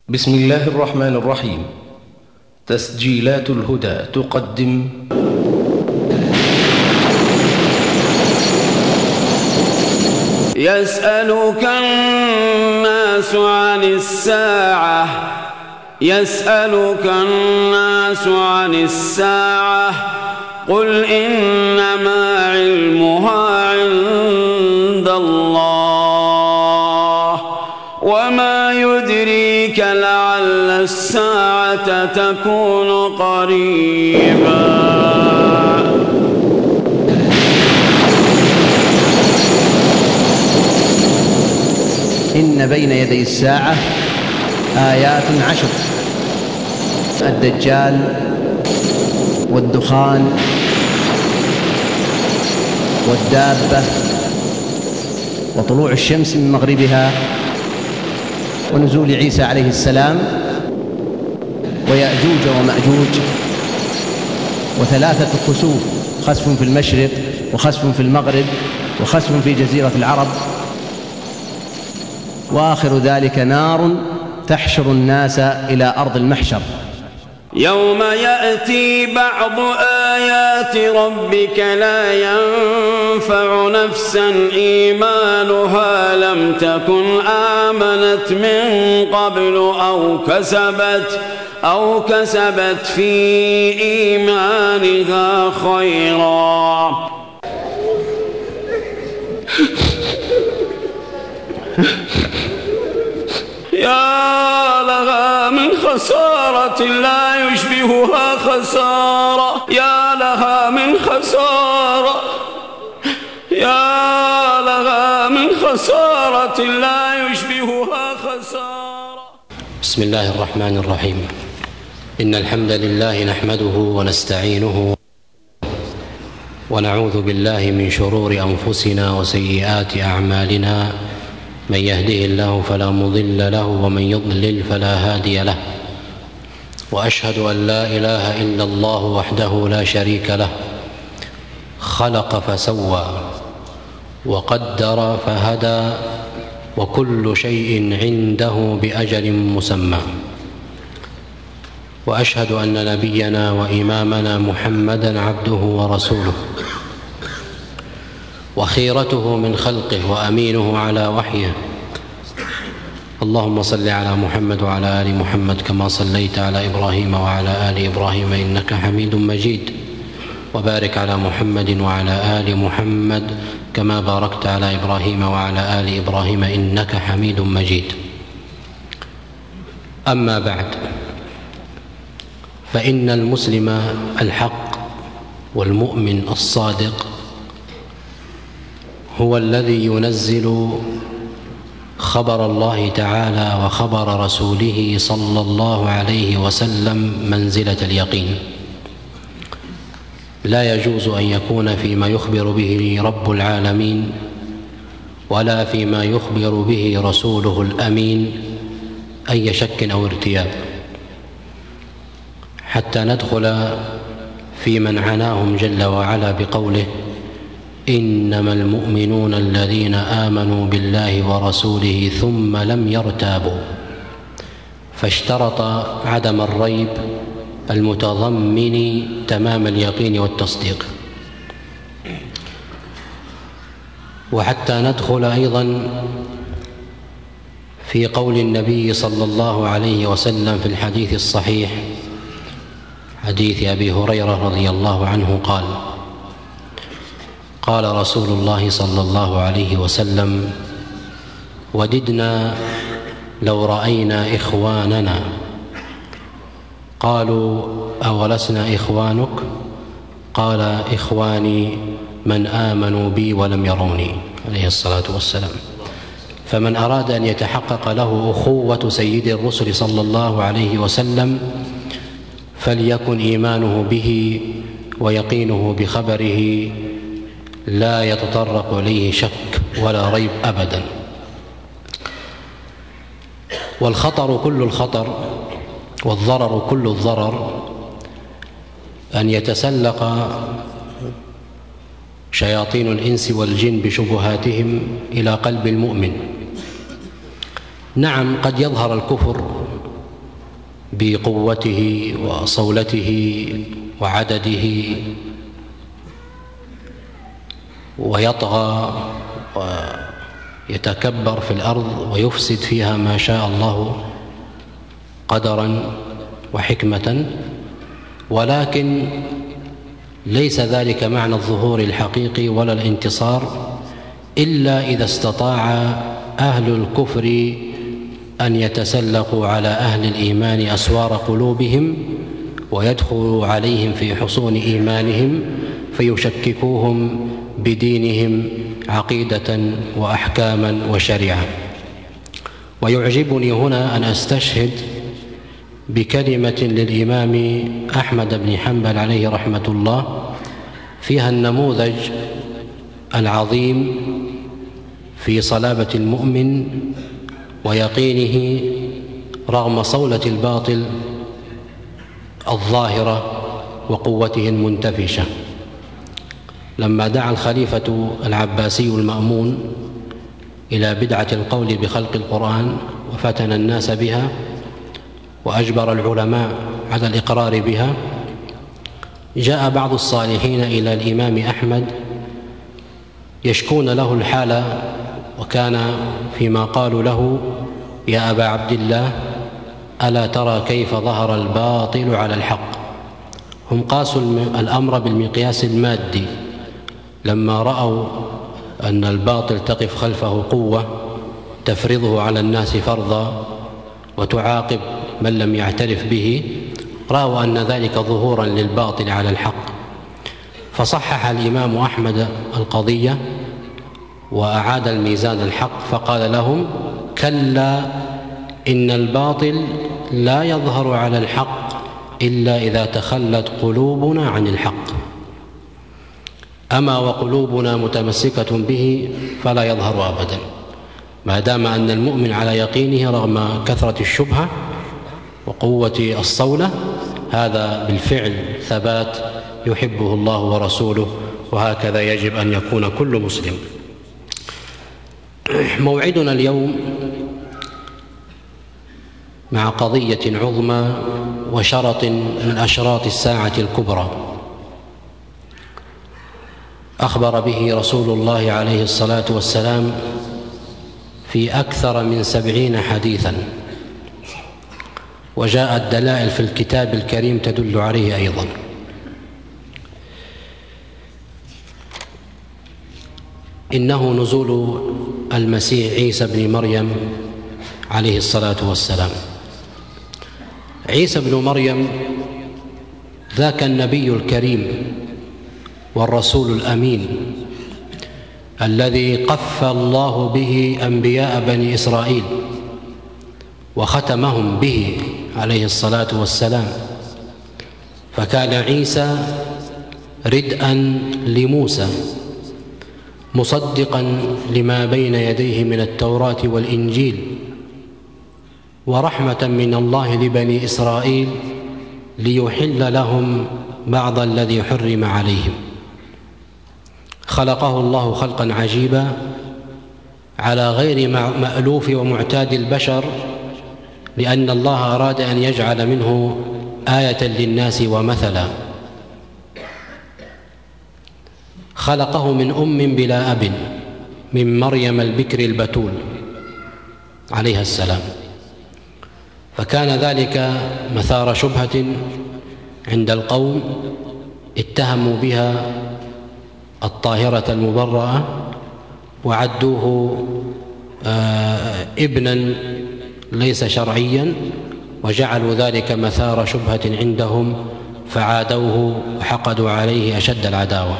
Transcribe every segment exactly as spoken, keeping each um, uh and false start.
بسم الله الرحمن الرحيم. تسجيلات الهدى تقدم يسألك الناس عن الساعة يسألك الناس عن الساعة قل إنما علمها عند الله وما يدريك لعل الساعة تكون قريبا. إن بين يدي الساعة آيات عشر: الدجال والدخان والدابة وطلوع الشمس من مغربها ونزول عيسى عليه السلام ويأجوج ومأجوج وثلاثة خسوف: خسف في المشرق وخسف في المغرب وخسف في جزيرة العرب، وآخر ذلك نار تحشر الناس إلى أرض المحشر. يوم يأتي بعض آيات ربك لا ينفع نفسا إيمانها لم تكن آمنت من قبل أو كسبت أو كسبت في إيمانها خيرا. يا لها من خسارة لا يشبهها خسارة، يا لها من خسارة، يا لها من خسارة لا يشبهها خسارة. بسم الله الرحمن الرحيم. إن الحمد لله نحمده ونستعينه ونعوذ بالله من شرور أنفسنا وسيئات أعمالنا، من يهده الله فلا مضل له ومن يضلل فلا هادي له، وأشهد أن لا إله إلا الله وحده لا شريك له، خلق فسوى وقدر فهدى، وكل شيء عنده بأجل مسمى. وأشهد أن نبينا وإمامنا محمدًا عبده ورسوله وخيرته من خلقه وأمينه على وحيه. اللهم صل على محمد وعلى آل محمد كما صليت على إبراهيم وعلى آل إبراهيم إنك حميد مجيد، وبارك على محمد وعلى آل محمد كما باركت على إبراهيم وعلى آل إبراهيم إنك حميد مجيد. أما بعد، فإن المسلم الحق والمؤمن الصادق هو الذي ينزل خبر الله تعالى وخبر رسوله صلى الله عليه وسلم منزلة اليقين. لا يجوز أن يكون فيما يخبر به رب العالمين ولا فيما يخبر به رسوله الأمين أي شك أو ارتياب، حتى ندخل في من عناهم جل وعلا بقوله: إنما المؤمنون الذين آمنوا بالله ورسوله ثم لم يرتابوا، فاشترط عدم الريب المتضمن تمام اليقين والتصديق. وحتى ندخل أيضا في قول النبي صلى الله عليه وسلم في الحديث الصحيح، حديث أبي هريرة رضي الله عنه قال: قال رسول الله صلى الله عليه وسلم: وددنا لو رأينا إخواننا. قالوا: أولسنا إخوانك؟ قال: إخواني من آمنوا بي ولم يروني، عليه الصلاة والسلام. فمن أراد أن يتحقق له أخوة سيد الرسل صلى الله عليه وسلم فليكن إيمانه به ويقينه بخبره لا يتطرق إليه شك ولا ريب أبدا. والخطر كل الخطر والضرر كل الضرر أن يتسلق شياطين الإنس والجن بشبهاتهم إلى قلب المؤمن. نعم، قد يظهر الكفر بقوته وصولته وعدده، ويطغى ويتكبر في الأرض ويفسد فيها ما شاء الله قدرا وحكمة، ولكن ليس ذلك معنى الظهور الحقيقي ولا الانتصار إلا إذا استطاع أهل الكفر أن يتسلقوا على أهل الإيمان أسوار قلوبهم ويدخلوا عليهم في حصون إيمانهم فيشككوهم بدينهم عقيدة وأحكاما وشريعة. ويعجبني هنا أن أستشهد بكلمة للإمام أحمد بن حنبل عليه رحمة الله فيها النموذج العظيم في صلابة المؤمن ويقينه رغم صولة الباطل الظاهرة وقوته المنتفشة. لما دعا الخليفة العباسي المأمون إلى بدعة القول بخلق القرآن وفتن الناس بها وأجبر العلماء على الإقرار بها، جاء بعض الصالحين إلى الإمام أحمد يشكون له الحالة، وكان فيما قالوا له: يا أبا عبد الله، ألا ترى كيف ظهر الباطل على الحق؟ هم قاسوا الأمر بالمقياس المادي، لما رأوا أن الباطل تقف خلفه قوة تفرضه على الناس فرضا وتعاقب من لم يعترف به، رأوا أن ذلك ظهورا للباطل على الحق. فصحح الإمام أحمد القضية وأعاد الميزان الحق، فقال لهم: كلا، إن الباطل لا يظهر على الحق إلا إذا تخلت قلوبنا عن الحق، أما وقلوبنا متمسكة به فلا يظهر أبدا، ما دام أن المؤمن على يقينه رغم كثرة الشبهة وقوة الصولة، هذا بالفعل ثبات يحبه الله ورسوله، وهكذا يجب أن يكون كل مسلم. موعدنا اليوم مع قضية عظمى وشرط من أشراط الساعة الكبرى، أخبر به رسول الله عليه الصلاة والسلام في أكثر من سبعين حديثا، وجاءت دلائل في الكتاب الكريم تدل عليه أيضا. إنه نزول المسيح عيسى بن مريم عليه الصلاة والسلام. عيسى بن مريم ذاك النبي الكريم والرسول الأمين الذي قف الله به أنبياء بني إسرائيل وختمهم به عليه الصلاة والسلام، فكان عيسى ردءا لموسى مصدقا لما بين يديه من التوراة والإنجيل، ورحمة من الله لبني إسرائيل ليحل لهم بعض الذي حرم عليهم. خلقه الله خلقا عجيبا على غير مألوف ومعتاد البشر، لأن الله أراد أن يجعل منه آية للناس ومثلا. خلقه من أم بلا أب، من مريم البكر البتول عليها السلام، فكان ذلك مثار شبهة عند القوم اتهموا بها الطاهرة المبرأة وعدوه آه ابنا ليس شرعيا، وجعلوا ذلك مثار شبهة عندهم فعادوه وحقدوا عليه أشد العداوة.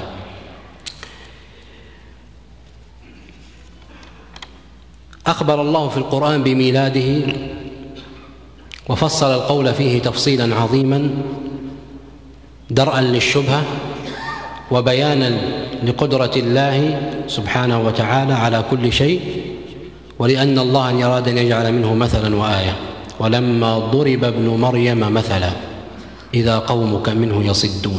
أخبر الله في القرآن بميلاده وفصل القول فيه تفصيلا عظيما درءا للشبهة وبيانا لقدرة الله سبحانه وتعالى على كل شيء، ولأن الله أراد أن يجعل منه مثلا وآية. ولما ضرب ابن مريم مثلا إذا قومك منه يصدون.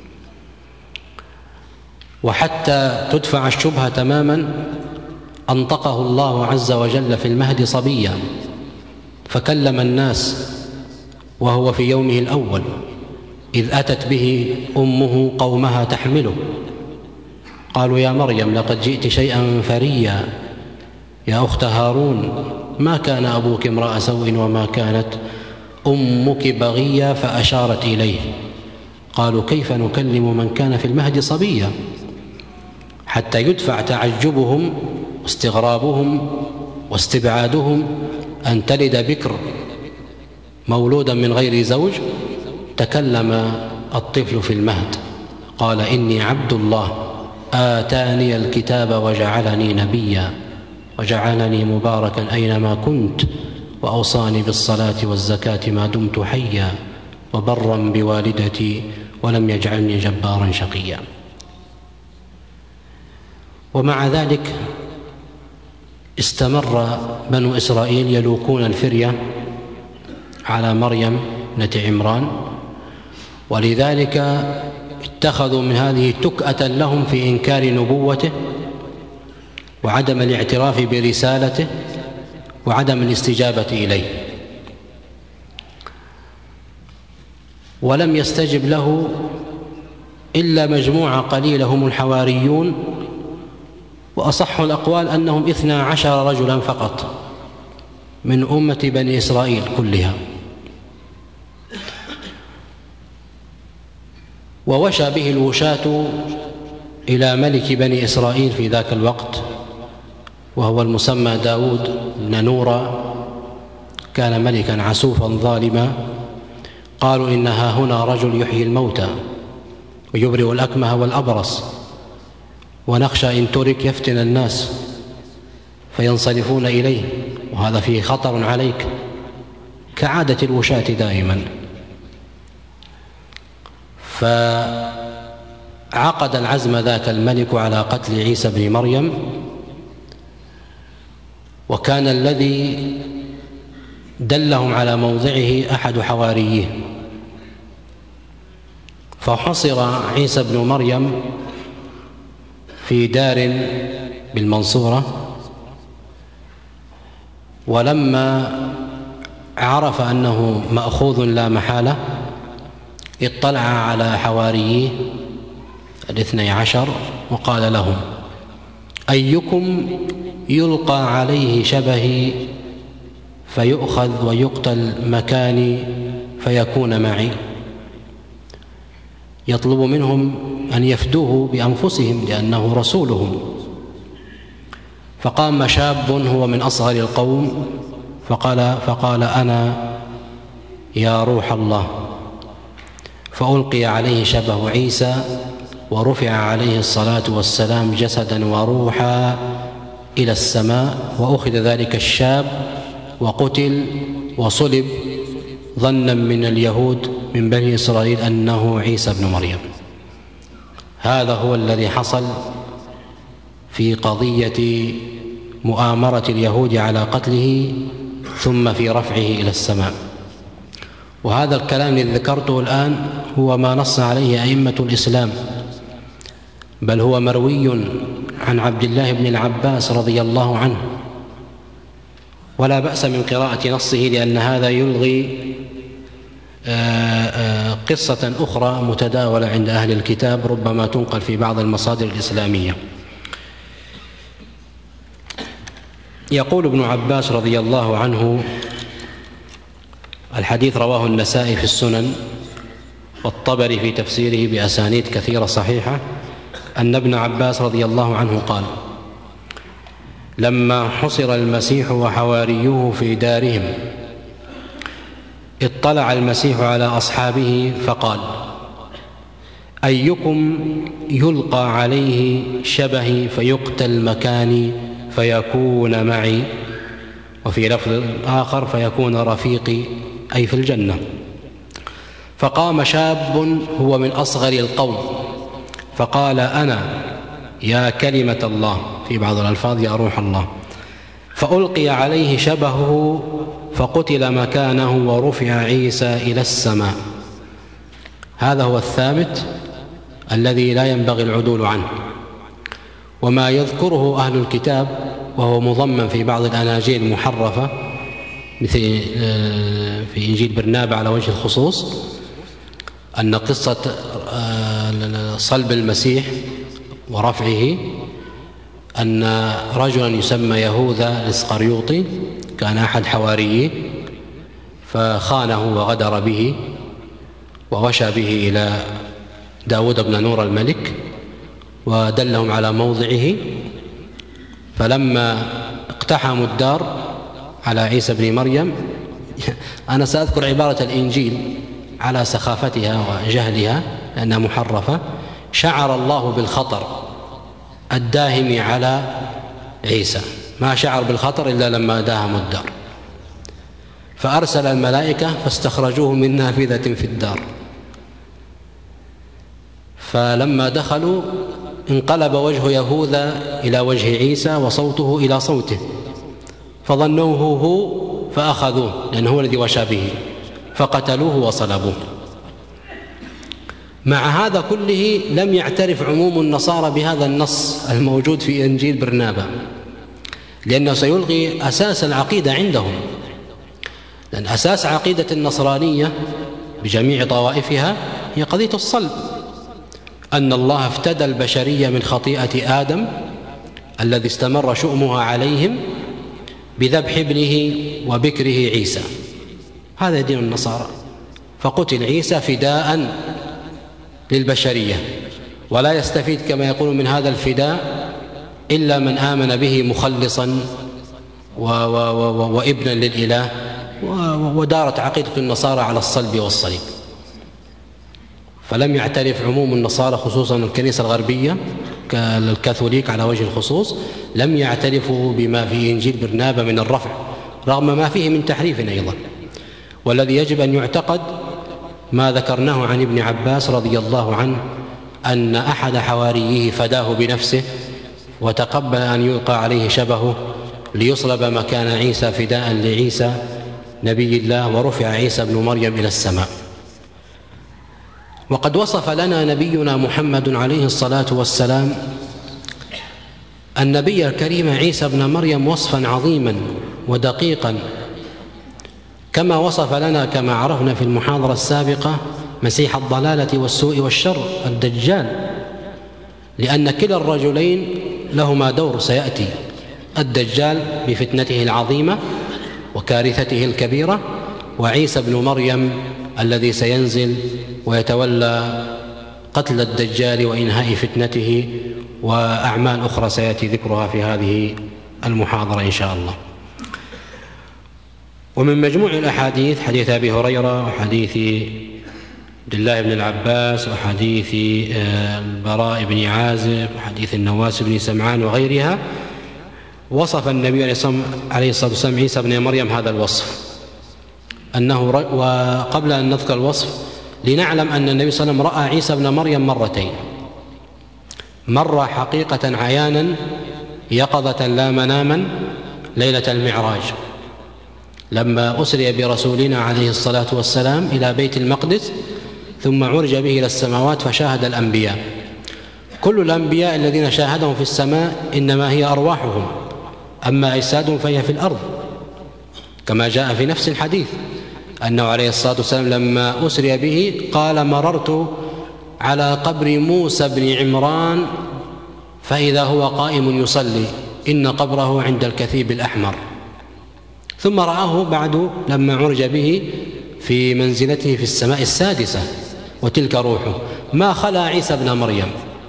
وحتى تدفع الشبهة تماما أنطقه الله عز وجل في المهد صبيا، فكلم الناس وهو في يومه الأول إذ أتت به أمه قومها تحمله، قالوا يا مريم لقد جئت شيئا فريا، يا أخت هارون ما كان أبوك امرأ سوء وما كانت أمك بغيا، فأشارت إليه. قالوا كيف نكلم من كان في المهد صبيا، حتى يدفع تعجبهم واستغرابهم واستبعادهم أن تلد بكر مولودا من غير زوج. تكلم الطفل في المهد قال إني عبد الله آتاني الكتاب وجعلني نبيا وجعلني مباركا أينما كنت وأوصاني بالصلاة والزكاة ما دمت حيا وبرا بوالدتي ولم يجعلني جبارا شقيا. ومع ذلك استمر بنو إسرائيل يلوكون الفرية على مريم ابنة عمران، ولذلك اتخذوا من هذه تكأة لهم في إنكار نبوته وعدم الاعتراف برسالته وعدم الاستجابة إليه. ولم يستجب له إلا مجموعة قليلة هم الحواريون، وأصح الأقوال أنهم اثنا عشر رجلا فقط من أمة بني إسرائيل كلها. ووشى به الوشاة إلى ملك بني إسرائيل في ذاك الوقت وهو المسمى داود بن نورا، كان ملكا عسوفا ظالما. قالوا إنها هنا رجل يحيي الموتى ويبرئ الأكمه والأبرص، ونخشى إن ترك يفتن الناس فينصرفون إليه، وهذا فيه خطر عليك، كعادة الوشاة دائما. فعقد العزم ذاك الملك على قتل عيسى بن مريم، وكان الذي دلهم على موضعه أحد حواريه، فحصر عيسى بن مريم في دار بالمنصورة. ولما عرف أنه مأخوذ لا محالة اطلع على حواريه الاثني عشر وقال لهم أيكم يلقى عليه شبهي فيؤخذ ويقتل مكاني فيكون معي؟ يطلب منهم أن يفدوه بأنفسهم لأنه رسولهم. فقام شاب هو من أصغر القوم فقال, فقال أنا يا روح الله، فألقي عليه شبه عيسى ورفع عليه الصلاة والسلام جسدا وروحا إلى السماء، وأخذ ذلك الشاب وقتل وصلب ظنا من اليهود من بني إسرائيل أنه عيسى بن مريم. هذا هو الذي حصل في قضية مؤامرة اليهود على قتله ثم في رفعه إلى السماء. وهذا الكلام الذي ذكرته الآن هو ما نص عليه أئمة الإسلام، بل هو مروي عن عبد الله بن العباس رضي الله عنه، ولا بأس من قراءة نصه لأن هذا يلغي قصة أخرى متداولة عند أهل الكتاب ربما تنقل في بعض المصادر الإسلامية. يقول ابن عباس رضي الله عنه، الحديث رواه النسائي في السنن والطبري في تفسيره بأسانيد كثيرة صحيحة، أن ابن عباس رضي الله عنه قال: لما حصر المسيح وحواريه في دارهم اطلع المسيح على أصحابه فقال: أيكم يلقى عليه شبهي فيقتل مكاني فيكون معي، وفي لفظ آخر فيكون رفيقي، أي في الجنة. فقام شاب هو من أصغر القوم فقال: أنا يا كلمة الله، في بعض الألفاظ يا روح الله. فألقي عليه شبهه فقتل مكانه ورفع عيسى إلى السماء. هذا هو الثابت الذي لا ينبغي العدول عنه. وما يذكره أهل الكتاب وهو مضمن في بعض الأناجيل المحرفة مثل في إنجيل برنابا على وجه الخصوص أن قصة صلب المسيح ورفعه أن رجلا يسمى يهوذا الإسخريوطي كان أحد حواريه فخانه وغدر به ووشى به إلى داود بن نور الملك ودلهم على موضعه، فلما اقتحموا الدار على عيسى بن مريم، أنا سأذكر عبارة الإنجيل على سخافتها وجهلها لأنها محرفة، شعر الله بالخطر الداهم على عيسى، ما شعر بالخطر إلا لما داهموا الدار، فأرسل الملائكة فاستخرجوه من نافذة في الدار، فلما دخلوا انقلب وجه يهوذا إلى وجه عيسى وصوته إلى صوته، فظنوه هو فأخذوه لأنه هو الذي وشى به فقتلوه وصلبوه. مع هذا كله لم يعترف عموم النصارى بهذا النص الموجود في إنجيل برنابا، لأنه سيلغي أساس العقيدة عندهم، لأن أساس عقيدة النصرانية بجميع طوائفها هي قضية الصلب، أن الله افتدى البشرية من خطيئة آدم الذي استمر شؤمها عليهم بذبح ابنه وبكره عيسى، هذا دين النصارى، فقتل عيسى فداء للبشرية، ولا يستفيد كما يقول من هذا الفداء إلا من آمن به مخلصا و و و وابنا للإله، ودارت عقيدة النصارى على الصلب والصليب. فلم يعترف عموم النصارى خصوصا الكنيسة الغربية كالكاثوليك على وجه الخصوص، لم يعترفوا بما في إنجيل برنابا من الرفع رغم ما فيه من تحريف أيضا. والذي يجب أن يعتقد ما ذكرناه عن ابن عباس رضي الله عنه أن أحد حواريه فداه بنفسه وتقبل أن يلقى عليه شبهه ليصلب مكان عيسى فداء لعيسى نبي الله، ورفع عيسى بن مريم إلى السماء. وقد وصف لنا نبينا محمد عليه الصلاة والسلام النبي الكريم عيسى بن مريم وصفا عظيما ودقيقا، كما وصف لنا كما عرفنا في المحاضرة السابقة مسيح الضلالة والسوء والشر الدجال، لأن كلا الرجلين لهما دور سيأتي، الدجال بفتنته العظيمة وكارثته الكبيرة، وعيسى بن مريم الذي سينزل ويتولى قتل الدجال وإنهاء فتنته، وأعمال أخرى سيأتي ذكرها في هذه المحاضرة إن شاء الله. ومن مجموع الأحاديث حديث أبي هريرة وحديث عبد الله بن العباس وحديث البراء بن عازب وحديث النواس بن سمعان وغيرها، وصف النبي عليه الصلاة والسلام عيسى بن مريم هذا الوصف أنه. وقبل أن نذكر الوصف لنعلم أن النبي صلى الله عليه وسلم رأى عيسى بن مريم مرتين، مرة حقيقة عيانا يقظة لا مناما ليلة المعراج لما أسري برسولنا عليه الصلاة والسلام إلى بيت المقدس ثم عرج به إلى السماوات فشاهد الأنبياء. كل الأنبياء الذين شاهدهم في السماء إنما هي أرواحهم، أما أجسادهم فهي في الأرض، كما جاء في نفس الحديث أنه عليه الصلاة والسلام لما أسري به قال مررت على قبر موسى بن عمران فإذا هو قائم يصلي إن قبره عند الكثيب الأحمر، ثم رآه بعد لما عرج به في منزلته في السماء السادسة وتلك روحه، ما خلا عيسى بن مريم،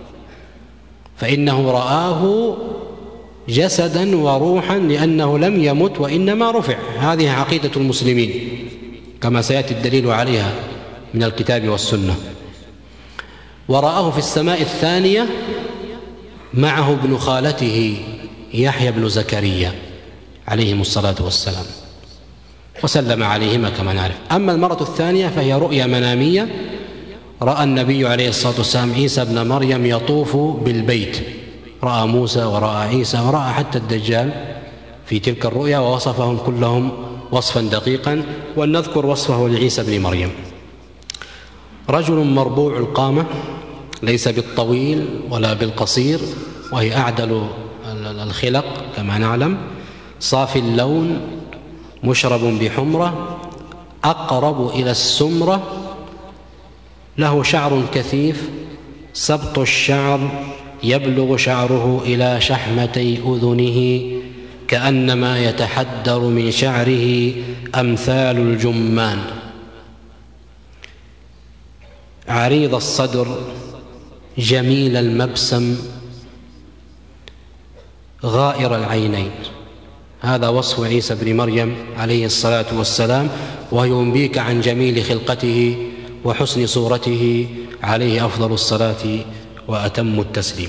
فإنه رآه جسدا وروحا لأنه لم يمت وإنما رفع. هذه عقيدة المسلمين كما سيأتي الدليل عليها من الكتاب والسنة. ورآه في السماء الثانية معه ابن خالته يحيى بن زكريا عليهم الصلاة والسلام وسلم عليهما كما نعرف. أما المرة الثانية فهي رؤيا منامية، رأى النبي عليه الصلاة والسلام عيسى بن مريم يطوف بالبيت، رأى موسى ورأى عيسى ورأى حتى الدجال في تلك الرؤيا، ووصفهم كلهم وصفا دقيقا. ولنذكر وصفه لعيسى بن مريم: رجل مربوع القامة ليس بالطويل ولا بالقصير، وهي أعدل الخلق كما نعلم، صافي اللون مشرب بحمرة أقرب إلى السمرة، له شعر كثيف، سبط الشعر يبلغ شعره إلى شحمتي أذنه، كأنما يتحدر من شعره أمثال الجمان، عريض الصدر، جميل المبسم، غائر العينين. هذا وصف عيسى بن مريم عليه الصلاة والسلام، وينبيك عن جميل خلقته وحسن صورته عليه أفضل الصلاة وأتم التسليم.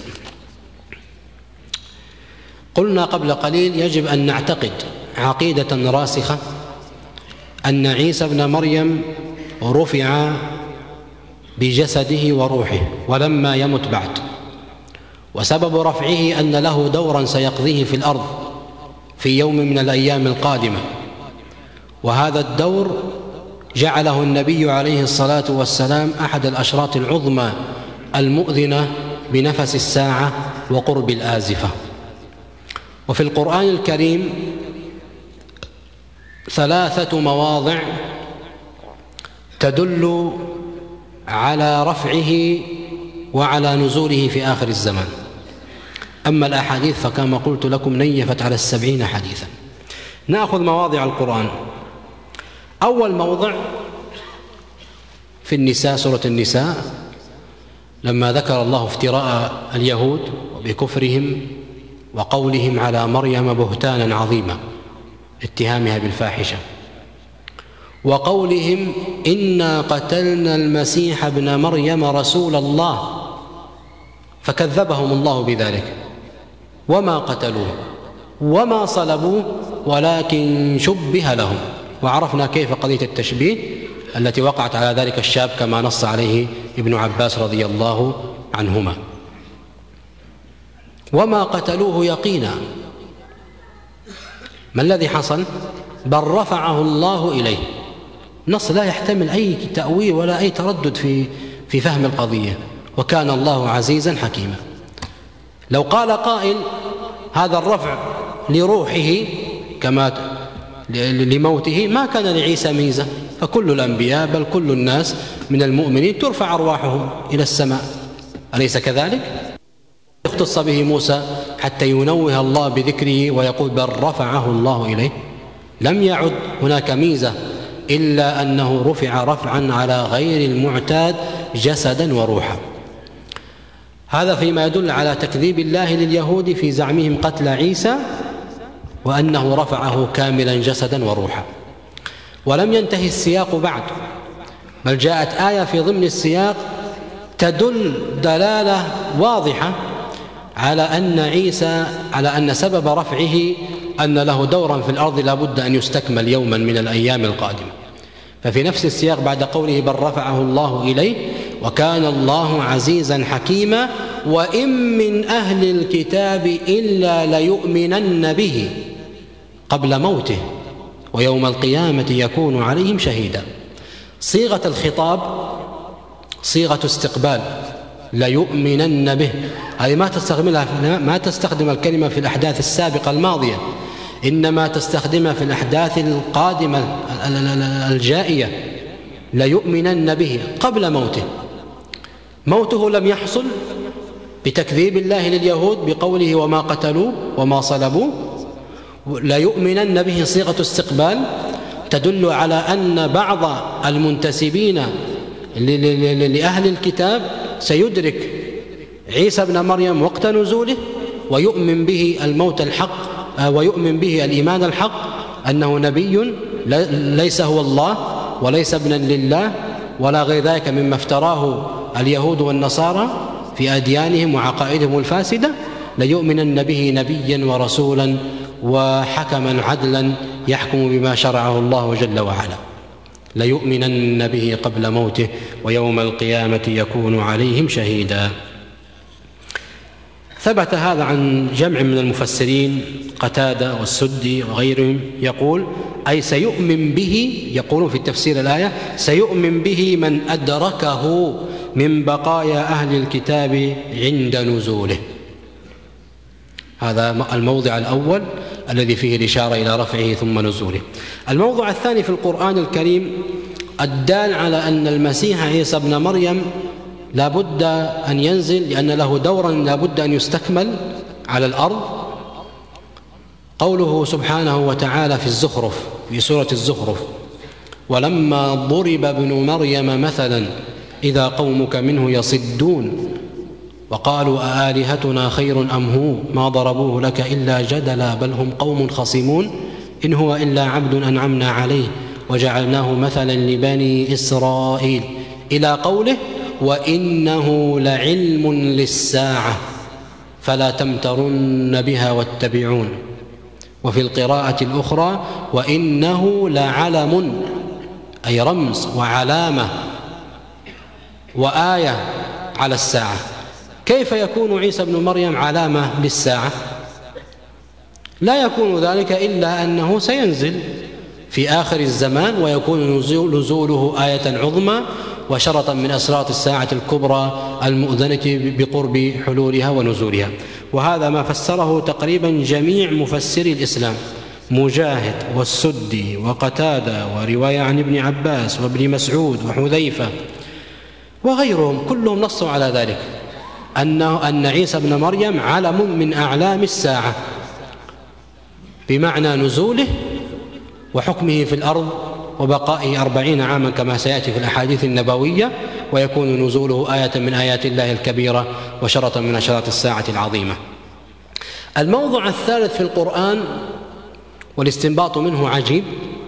قلنا قبل قليل يجب أن نعتقد عقيدة راسخة أن عيسى بن مريم رفع بجسده وروحه ولما يمت بعد، وسبب رفعه أن له دورا سيقضيه في الأرض في يوم من الأيام القادمة، وهذا الدور جعله النبي عليه الصلاة والسلام أحد الأشراط العظمى المؤذنة بنفس الساعة وقرب الآزفة. وفي القرآن الكريم ثلاثة مواضع تدل على رفعه وعلى نزوله في آخر الزمان. أما الأحاديث فكما قلت لكم نيفت على السبعين حديثا. نأخذ مواضع القرآن. أول موضع في النساء، سورة النساء، لما ذكر الله افتراء اليهود وبكفرهم وقولهم على مريم بهتانا عظيما، اتهامها بالفاحشة، وقولهم إنا قتلنا المسيح ابن مريم رسول الله، فكذبهم الله بذلك، وما قتلوه وما صلبوه ولكن شبه لهم. وعرفنا كيف قضية التشبيه التي وقعت على ذلك الشاب كما نص عليه ابن عباس رضي الله عنهما. وما قتلوه يقينا. ما الذي حصل؟ بل رفعه الله إليه. نص لا يحتمل أي تأويل ولا أي تردد في في فهم القضية، وكان الله عزيزا حكيما. لو قال قائل هذا الرفع لروحه كما لموته ما كان لعيسى ميزة، فكل الأنبياء بل كل الناس من المؤمنين ترفع أرواحهم إلى السماء، أليس كذلك؟ اختص به موسى حتى ينوه الله بذكره ويقول بل رفعه الله إليه. لم يعد هناك ميزة إلا أنه رفع رفعا على غير المعتاد جسدا وروحا. هذا فيما يدل على تكذيب الله لليهود في زعمهم قتل عيسى، وأنه رفعه كاملا جسدا وروحا. ولم ينتهي السياق بعد، بل جاءت آية في ضمن السياق تدل دلالة واضحة على أن عيسى على أن سبب رفعه أن له دورا في الأرض لا بد أن يستكمل يوما من الأيام القادمة. ففي نفس السياق بعد قوله بل رفعه الله إليه وكان الله عزيزا حكيما وإن من أهل الكتاب إلا ليؤمنن به قبل موته ويوم القيامة يكون عليهم شهيدا. صيغة الخطاب صيغة استقبال، ليؤمنن به، هذه ما تستخدمها ما تستخدم الكلمة في الأحداث السابقة الماضية، إنما تستخدمها في الأحداث القادمة الجائية. ليؤمنن به قبل موته. موته لم يحصل بتكذيب الله لليهود بقوله وما قتلوه وما صلبوه. ليؤمنن به صيغة استقبال تدل على أن بعض المنتسبين لأهل الكتاب سيدرك عيسى بن مريم وقت نزوله ويؤمن به الموت الحق ويؤمن به الإيمان الحق أنه نبي ليس هو الله وليس ابنا لله ولا غير ذلك مما افتراه اليهود والنصارى في أديانهم وعقائدهم الفاسدة. ليؤمنن به نبيا ورسولا وحكما عدلا يحكم بما شرعه الله جل وعلا. ليؤمنن به قبل موته ويوم القيامة يكون عليهم شهيدا. ثبت هذا عن جمع من المفسرين قتادة والسدي وغيرهم، يقول أي سيؤمن به، يقولون في التفسير الآية سيؤمن به من أدركه من بقايا أهل الكتاب عند نزوله. هذا الموضع الأول الذي فيه الإشارة إلى رفعه ثم نزوله. الموضوع الثاني في القرآن الكريم الدال على أن المسيح عيسى ابن مريم لا بد أن ينزل، لأن له دورا لا بد أن يستكمل على الأرض. قوله سبحانه وتعالى في الزخرف، في سورة الزخرف: ولما ضرب ابن مريم مثلا إذا قومك منه يصدون وقالوا أآلهتنا خير أم هو ما ضربوه لك إلا جدلا بل هم قوم خصمون إن هو إلا عبد أنعمنا عليه وجعلناه مثلا لبني إسرائيل، إلى قوله: وإنه لعلم للساعة فلا تمترن بها واتبعون. وفي القراءة الأخرى: وإنه لعلم، أي رمز وعلامة وآية على الساعة. كيف يكون عيسى بن مريم علامة للساعة؟ لا يكون ذلك إلا أنه سينزل في آخر الزمان ويكون نزوله آية عظمى وشرطا من أشراط الساعة الكبرى المؤذنة بقرب حلولها ونزولها. وهذا ما فسره تقريبا جميع مفسري الإسلام، مجاهد والسدي وقتادة ورواية عن ابن عباس وابن مسعود وحذيفة وغيرهم، كلهم نصوا على ذلك، أنه أن عيسى بن مريم علم من أعلام الساعة، بمعنى نزوله وحكمه في الأرض وبقائه أربعين عاما كما سيأتي في الأحاديث النبوية، ويكون نزوله آية من آيات الله الكبيرة وشرطا من أشراط الساعة العظيمة. الموضوع الثالث في القرآن والاستنباط منه عجيب،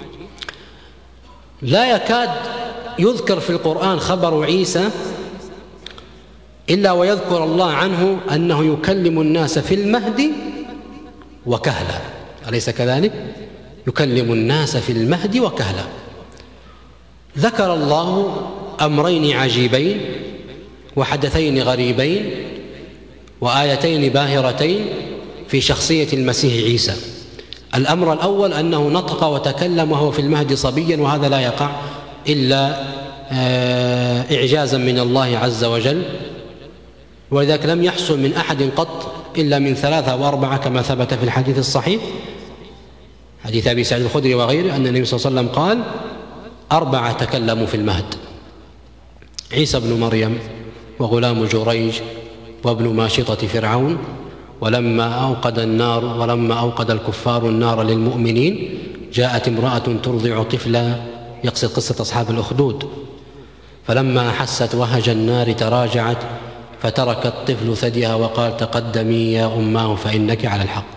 لا يكاد يذكر في القرآن خبر عيسى إلا ويذكر الله عنه أنه يكلم الناس في المهد وكهلا، أليس كذلك؟ يكلم الناس في المهد وكهلا. ذكر الله أمرين عجيبين وحدثين غريبين وآيتين باهرتين في شخصية المسيح عيسى. الأمر الأول أنه نطق وتكلم وهو في المهد صبيا، وهذا لا يقع إلا إعجازا من الله عز وجل، ولذلك لم يحصل من أحد قط إلا من ثلاثة وأربعة كما ثبت في الحديث الصحيح، حديث أبي سعيد الخدري وغيره، أن النبي صلى الله عليه وسلم قال: أربعة تكلموا في المهد: عيسى بن مريم وغلام جريج وابن ماشطة فرعون، ولما أوقد النار ولما أوقد الكفار النار للمؤمنين جاءت امرأة ترضع طفلا، يقصد قصة أصحاب الأخدود، فلما أحست وهج النار تراجعت فترك الطفل ثديها وقال: تقدمي يا أماه فإنك على الحق.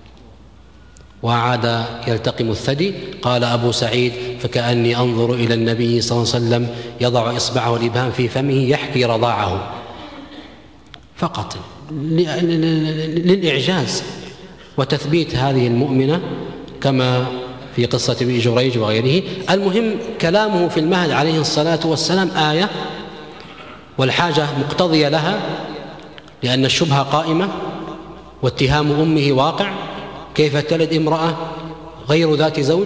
وعاد يلتقم الثدي. قال أبو سعيد: فكأني أنظر إلى النبي صلى الله عليه وسلم يضع إصبعه الإبهام في فمه يحكي رضاعه، فقط للإعجاز وتثبيت هذه المؤمنة كما في قصة ابن جريج وغيره. المهم كلامه في المهد عليه الصلاة والسلام آية، والحاجة مقتضية لها، لأن الشبهة قائمة واتهام أمه واقع. كيف تلد امرأة غير ذات زوج؟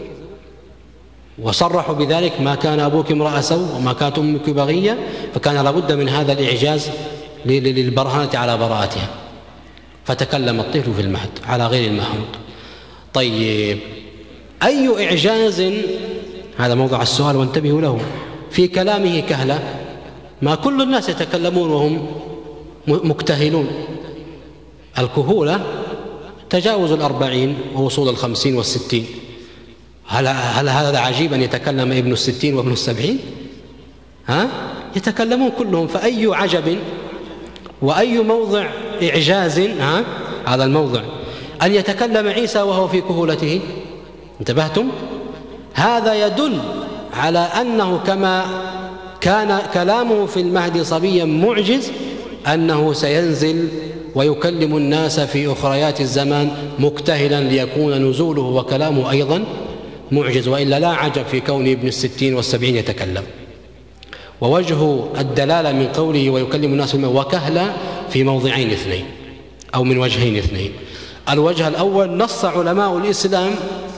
وصرحوا بذلك: ما كان أبوك امرأ سوء وما كانت أمك بغية. فكان لابد من هذا الإعجاز للبرهنة على براءتها، فتكلم الطفل في المهد على غير المهود. طيب، أي إعجاز، هذا موضوع السؤال وانتبهوا له، في كلامه كهلا؟ ما كل الناس يتكلمون وهم مكتهلون. الكهولة تجاوز الأربعين ووصول الخمسين والستين. هل, هل هذا عجيب أن يتكلم ابن الستين وابن السبعين؟ ها؟ يتكلمون كلهم. فأي عجب وأي موضع إعجاز ها؟ هذا الموضع أن يتكلم عيسى وهو في كهولته. انتبهتم؟ هذا يدل على أنه كما كان كلامه في المهد صبيا معجز، أنه سينزل ويكلم الناس في أخريات الزمان مكتهلا ليكون نزوله وكلامه أيضا معجز. وإلا لا عجب في كون ابن الستين والسبعين يتكلم. ووجه الدلالة من قوله ويكلم الناس وكهلا في موضعين اثنين أو من وجهين اثنين. الوجه الأول: نص علماء الإسلام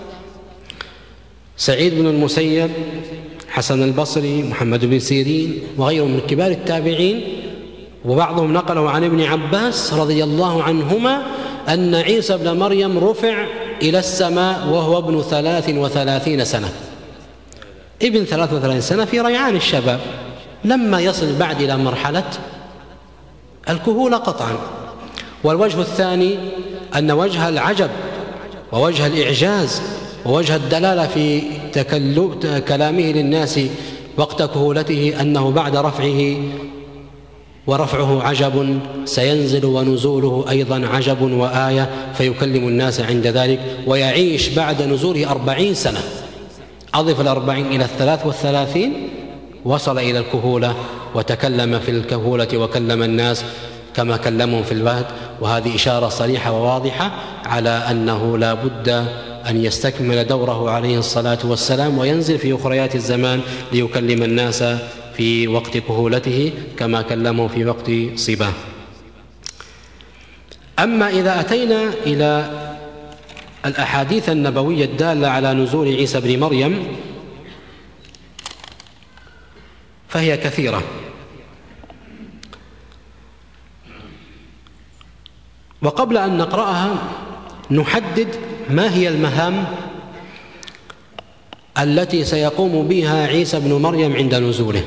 سعيد بن المسيب، حسن البصري، محمد بن سيرين وغيرهم من كبار التابعين، وبعضهم نقله عن ابن عباس رضي الله عنهما أن عيسى بن مريم رفع إلى السماء وهو ابن ثلاث وثلاثين سنة. ابن ثلاث وثلاثين سنة في ريعان الشباب، لما يصل بعد إلى مرحلة الكهولة قطعا. والوجه الثاني أن وجه العجب ووجه الإعجاز ووجه الدلالة في كلامه للناس وقت كهولته أنه بعد رفعه ورفعه عجب سينزل ونزوله أيضا عجب وآية، فيكلم الناس عند ذلك ويعيش بعد نزوله أربعين سنة. أضف الأربعين إلى الثلاث والثلاثين وصل إلى الكهولة وتكلم في الكهولة وكلم الناس كما كلمهم في الوهد. وهذه إشارة صريحة وواضحة على أنه لا بد أن يستكمل دوره عليه الصلاة والسلام وينزل في أخريات الزمان ليكلم الناس في وقت كهولته كما كلمه في وقت صباه. أما إذا أتينا إلى الأحاديث النبوية الدالة على نزول عيسى بن مريم فهي كثيرة، وقبل أن نقرأها نحدد ما هي المهام التي سيقوم بها عيسى بن مريم عند نزوله.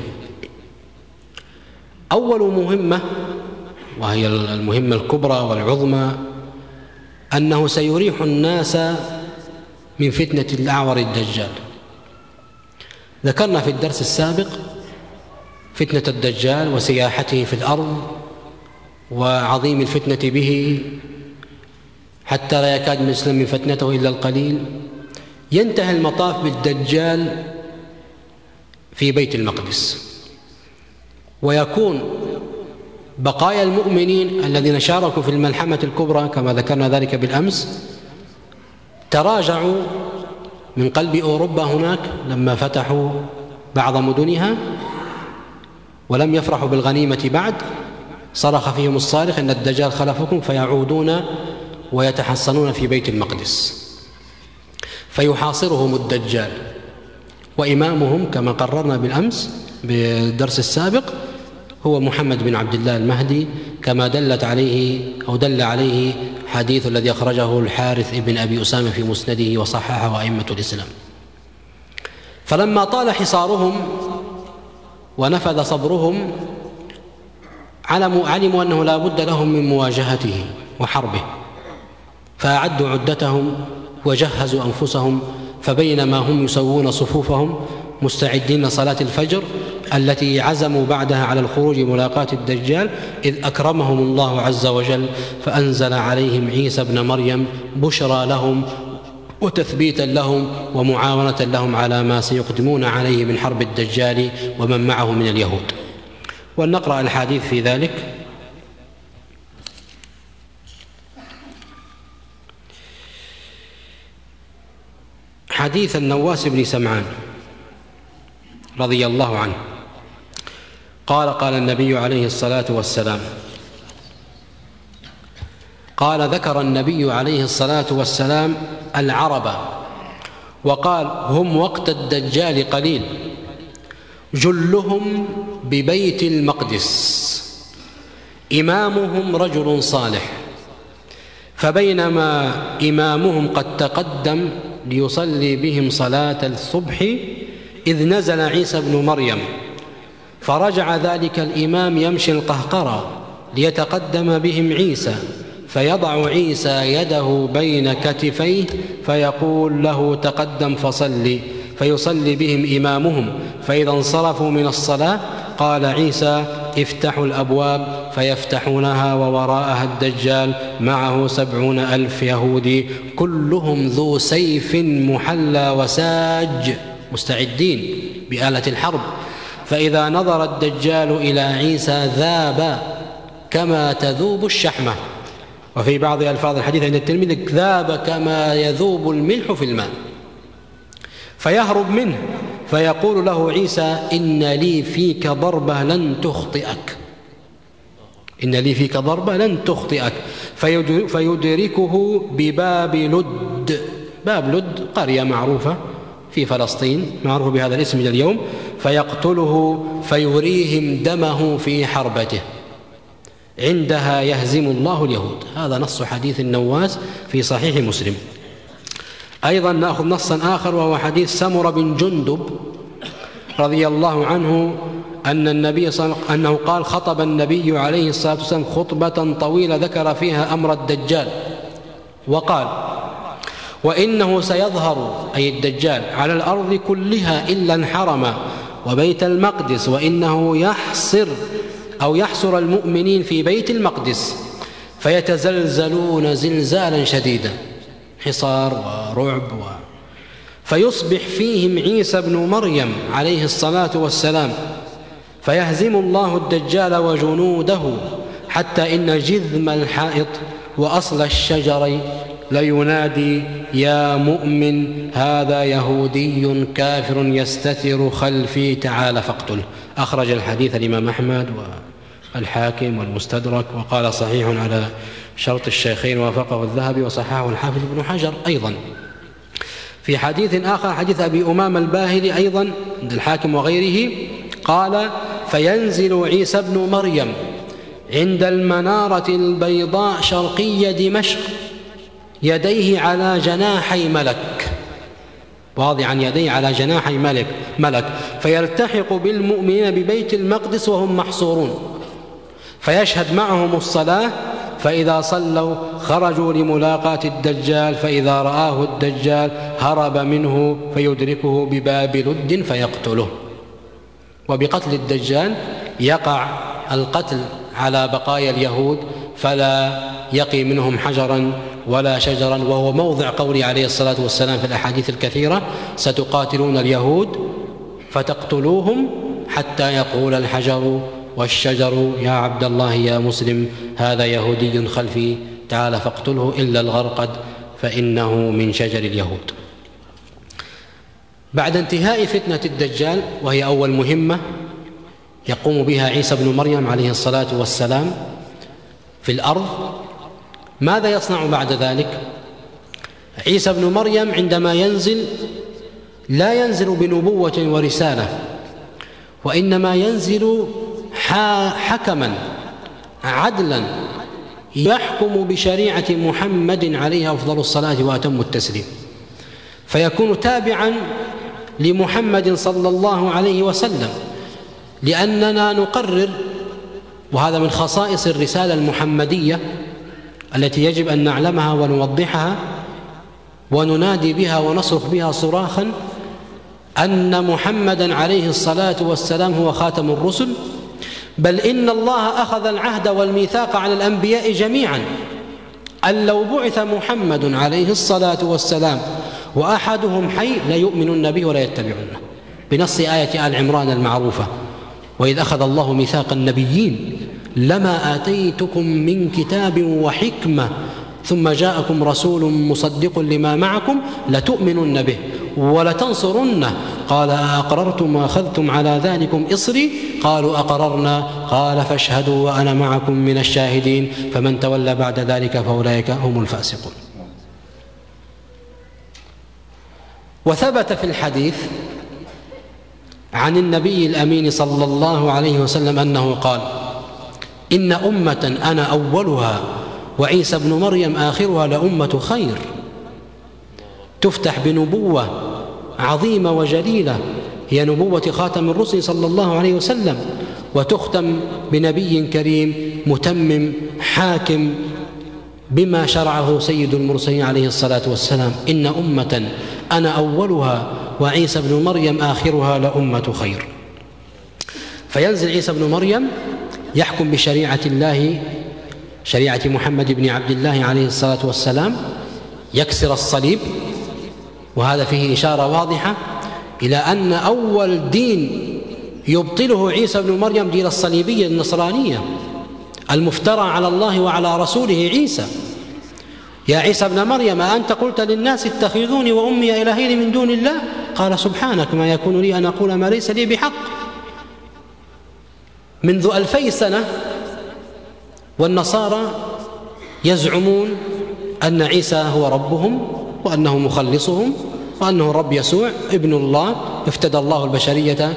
أول مهمة وهي المهمة الكبرى والعظمى أنه سيريح الناس من فتنة الأعور الدجال. ذكرنا في الدرس السابق فتنة الدجال وسياحته في الأرض وعظيم الفتنة به حتى لا يكاد يسلم من فتنته إلا القليل. ينتهي المطاف بالدجال في بيت المقدس، ويكون بقايا المؤمنين الذين شاركوا في الملحمة الكبرى كما ذكرنا ذلك بالأمس تراجعوا من قلب أوروبا هناك لما فتحوا بعض مدنها ولم يفرحوا بالغنيمة بعد. صرخ فيهم الصارخ إن الدجال خلفكم، فيعودون ويتحصنون في بيت المقدس فيحاصرهم الدجال، وإمامهم كما قررنا بالأمس بالدرس السابق هو محمد بن عبد الله المهدي كما دلت عليه أو دل عليه حديث الذي أخرجه الحارث بن أبي أسامة في مسنده وصححه أئمة الإسلام. فلما طال حصارهم ونفذ صبرهم علموا, علموا أنه لا بد لهم من مواجهته وحربه، فأعدوا عدتهم وجهزوا أنفسهم. فبينما هم يسوون صفوفهم مستعدين لصلاة الفجر التي عزموا بعدها على الخروج ملاقاة الدجال، إذ أكرمهم الله عز وجل فأنزل عليهم عيسى بن مريم بشرى لهم وتثبيتا لهم ومعاونة لهم على ما سيقدمون عليه من حرب الدجال ومن معه من اليهود. ولنقرأ الحديث في ذلك. حديث النواس بن سمعان رضي الله عنه قال قال النبي عليه الصلاة والسلام قال ذكر النبي عليه الصلاة والسلام العرب وقال هم وقت الدجال قليل جلهم ببيت المقدس إمامهم رجل صالح، فبينما إمامهم قد تقدم ليصلي بهم صلاة الصبح إذ نزل عيسى بن مريم، فرجع ذلك الإمام يمشي القهقرى ليتقدم بهم عيسى، فيضع عيسى يده بين كتفيه فيقول له تقدم فصلي، فيصلي بهم إمامهم، فإذا انصرفوا من الصلاة قال عيسى افتحوا الأبواب فيفتحونها ووراءها الدجال معه سبعون ألف يهودي كلهم ذو سيف محلى وساج مستعدين بآلة الحرب، فإذا نظر الدجال إلى عيسى ذاب كما تذوب الشحمة، وفي بعض ألفاظ الحديث عند الترمذي ذاب كما يذوب الملح في الماء، فيهرب منه فيقول له عيسى إن لي فيك ضربة لن تخطئك، إن لي فيك ضربة لن تخطئك، فيدركه بباب لد. باب لد قرية معروفة في فلسطين معروف بهذا الاسم إلى اليوم، فيقتله فيريهم دمه في حربته، عندها يهزم الله اليهود. هذا نص حديث النواس في صحيح مسلم. أيضا نأخذ نصا آخر وهو حديث سمرة بن جندب رضي الله عنه أن النبي صلى الله عليه وسلم أنه قال: خطب النبي عليه الصلاة والسلام خطبة طويلة ذكر فيها أمر الدجال وقال: وإنه سيظهر أي الدجال على الأرض كلها إلا الحرم وبيت المقدس، وإنه يحصر أو يحصر المؤمنين في بيت المقدس فيتزلزلون زلزالا شديدا، حصار ورعب و... فيصبح فيهم عيسى بن مريم عليه الصلاة والسلام فيهزم الله الدجال وجنوده حتى إن جذم الحائط وأصل الشجر لينادي: يا مؤمن هذا يهودي كافر يستتر خلفي تعال فاقتله. أخرج الحديث الإمام أحمد والحاكم والمستدرك وقال صحيح على شرط الشيخين وافقه الذهبي وصححه الحافظ ابن حجر. أيضا في حديث آخر حديث أبي أمامة الباهلي أيضا عند الحاكم وغيره قال: فينزل عيسى بن مريم عند المنارة البيضاء شرقي دمشق يديه على جناحي ملك، واضعا يديه على جناحي ملك ملك فيلتحق بالمؤمنين ببيت المقدس وهم محصورون، فيشهد معهم الصلاة، فإذا صلوا خرجوا لملاقاة الدجال، فإذا رآه الدجال هرب منه فيدركه بباب لد فيقتله. وبقتل الدجال يقع القتل على بقايا اليهود فلا يقي منهم حجرا ولا شجرا، وهو موضع قوله عليه الصلاة والسلام في الأحاديث الكثيرة: ستقاتلون اليهود فتقتلوهم حتى يقول الحجر والشجر يا عبد الله يا مسلم هذا يهودي خلفي تعال فاقتله إلا الغرقد فإنه من شجر اليهود. بعد انتهاء فتنة الدجال، وهي أول مهمة يقوم بها عيسى بن مريم عليه الصلاة والسلام في الأرض، ماذا يصنع بعد ذلك؟ عيسى بن مريم عندما ينزل لا ينزل بنبوة ورسالة، وإنما ينزل حكما عدلا يحكم بشريعة محمد عليه أفضل الصلاة وأتم التسليم، فيكون تابعا لمحمد صلى الله عليه وسلم، لأننا نقرر، وهذا من خصائص الرسالة المحمدية التي يجب أن نعلمها ونوضحها وننادي بها ونصرخ بها صراخا، أن محمدا عليه الصلاة والسلام هو خاتم الرسل، بل إن الله أخذ العهد والميثاق على الأنبياء جميعا أن لو بعث محمد عليه الصلاة والسلام وأحدهم حي ليؤمنن به ولا يتبعونه، بنص آية آل عمران المعروفة: وإذ أخذ الله ميثاق النبيين لما آتيتكم من كتاب وحكمة ثم جاءكم رسول مصدق لما معكم لتؤمنن به ولتنصرنه، قال أقررتم وأخذتم على ذلكم إصري قالوا أقررنا، قال فاشهدوا وأنا معكم من الشاهدين، فمن تولى بعد ذلك فأولئك هم الفاسقون. وثبت في الحديث عن النبي الأمين صلى الله عليه وسلم أنه قال: إن أمة أنا أولها وعيسى بن مريم آخرها لأمة خير، تفتح بنبوة عظيمة وجليلة هي نبوة خاتم الرسل صلى الله عليه وسلم، وتختم بنبي كريم متمم حاكم بما شرعه سيد المرسلين عليه الصلاة والسلام: إن أمة أنا أولها وعيسى بن مريم آخرها لأمة خير. فينزل عيسى بن مريم يحكم بشريعة الله، شريعة محمد بن عبد الله عليه الصلاة والسلام، يكسر الصليب، وهذا فيه إشارة واضحة إلى أن أول دين يبطله عيسى بن مريم دين الصليبية النصرانية المفترى على الله وعلى رسوله عيسى: يا عيسى ابن مريم أنت قلت للناس اتخذوني وأمي إلهين من دون الله؟ قال سبحانك ما يكون لي أن أقول ما ليس لي بحق. منذ ألفي سنة والنصارى يزعمون أن عيسى هو ربهم وأنه مخلصهم وأنه الرب يسوع ابن الله، افتدى الله البشرية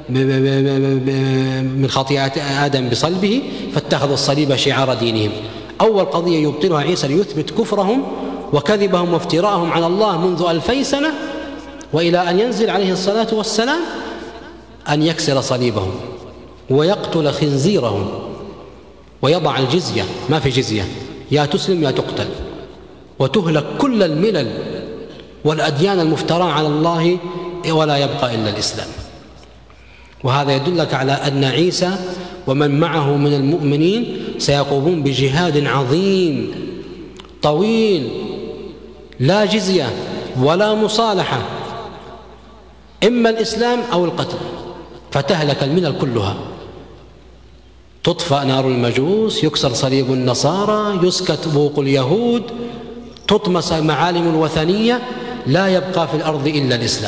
من خطيئة آدم بصلبه فاتخذوا الصليب شعار دينهم. أول قضية يبطلها عيسى ليثبت كفرهم وكذبهم وافتراءهم على الله منذ ألفي سنة، وإلى أن ينزل عليه الصلاة والسلام أن يكسر صليبهم ويقتل خنزيرهم ويضع الجزية، ما في جزية، يا تسلم يا تقتل، وتهلك كل الملل والأديان المفترى على الله ولا يبقى إلا الإسلام. وهذا يدلك على أن عيسى ومن معه من المؤمنين سيقومون بجهاد عظيم طويل، لا جزية ولا مصالحة، إما الإسلام أو القتل، فتهلك الملل كلها، تطفأ نار المجوس، يكسر صليب النصارى، يسكت بوق اليهود، تطمس معالم الوثنية، لا يبقى في الأرض إلا الإسلام.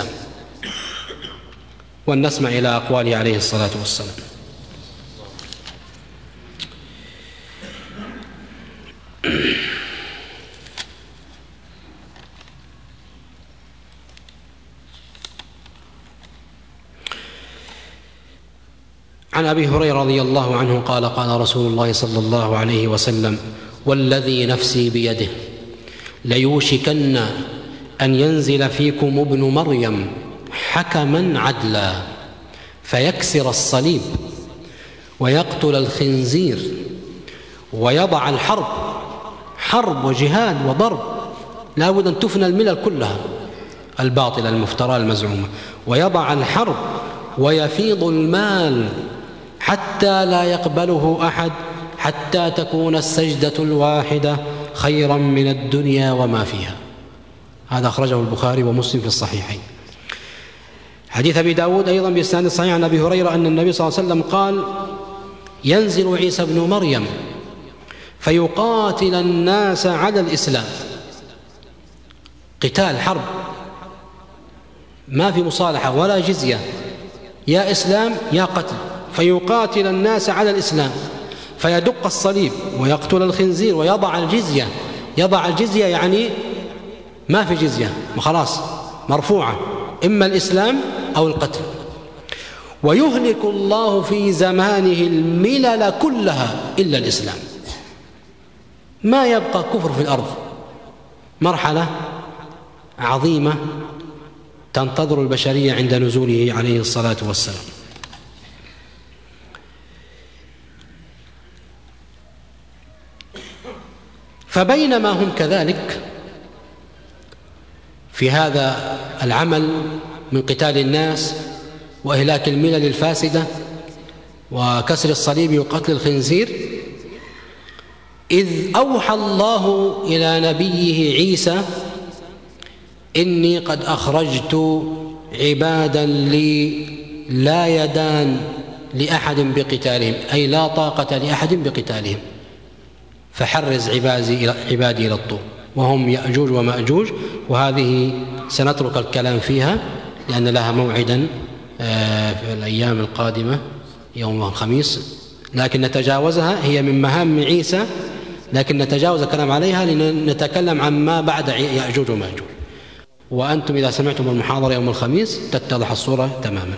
ونسمع إلى أقواله عليه الصلاة والسلام. عن أبي هريرة رضي الله عنه قال قال رسول الله صلى الله عليه وسلم: والذي نفسي بيده ليوشكن أن ينزل فيكم ابن مريم حكما عدلا فيكسر الصليب ويقتل الخنزير ويضع الحرب، حرب وجهاد وضرب، لا بد أن تفنى الملل كلها الباطلة المفترى المزعومة، ويضع الحرب ويفيض المال حتى لا يقبله أحد، حتى تكون السجدة الواحدة خيرا من الدنيا وما فيها. هذا أخرجه البخاري ومسلم في الصحيحين. حديث أبي داود أيضا بإسناد صحيح عن أبي هريرة أن النبي صلى الله عليه وسلم قال: ينزل عيسى ابن مريم فيقاتل الناس على الإسلام، قتال حرب، ما في مصالحة ولا جزية، يا إسلام يا قتل، فيقاتل الناس على الإسلام، فيدق الصليب ويقتل الخنزير ويضع الجزية. يضع الجزية يعني ما في جزية، خلاص مرفوعة، إما الإسلام أو القتل. ويهلك الله في زمانه الملل كلها إلا الإسلام، ما يبقى كفر في الأرض. مرحلة عظيمة تنتظر البشرية عند نزوله عليه الصلاة والسلام. فبينما هم كذلك في هذا العمل من قتال الناس وإهلاك الملل الفاسدة وكسر الصليب وقتل الخنزير، إذ أوحى الله إلى نبيه عيسى: إني قد أخرجت عبادا لي لا يدان لأحد بقتالهم، أي لا طاقة لأحد بقتالهم، فحرز عبادي عبادي إلى الطور، وهم يأجوج ومأجوج. وهذه سنترك الكلام فيها لأن لها موعدا في الأيام القادمة يوم الخميس، لكن نتجاوزها، هي من مهام عيسى، لكن نتجاوز الكلام عليها لنتكلم عن ما بعد يأجوج ومأجوج. وأنتم إذا سمعتم المحاضرة يوم الخميس تتضح الصورة تماما.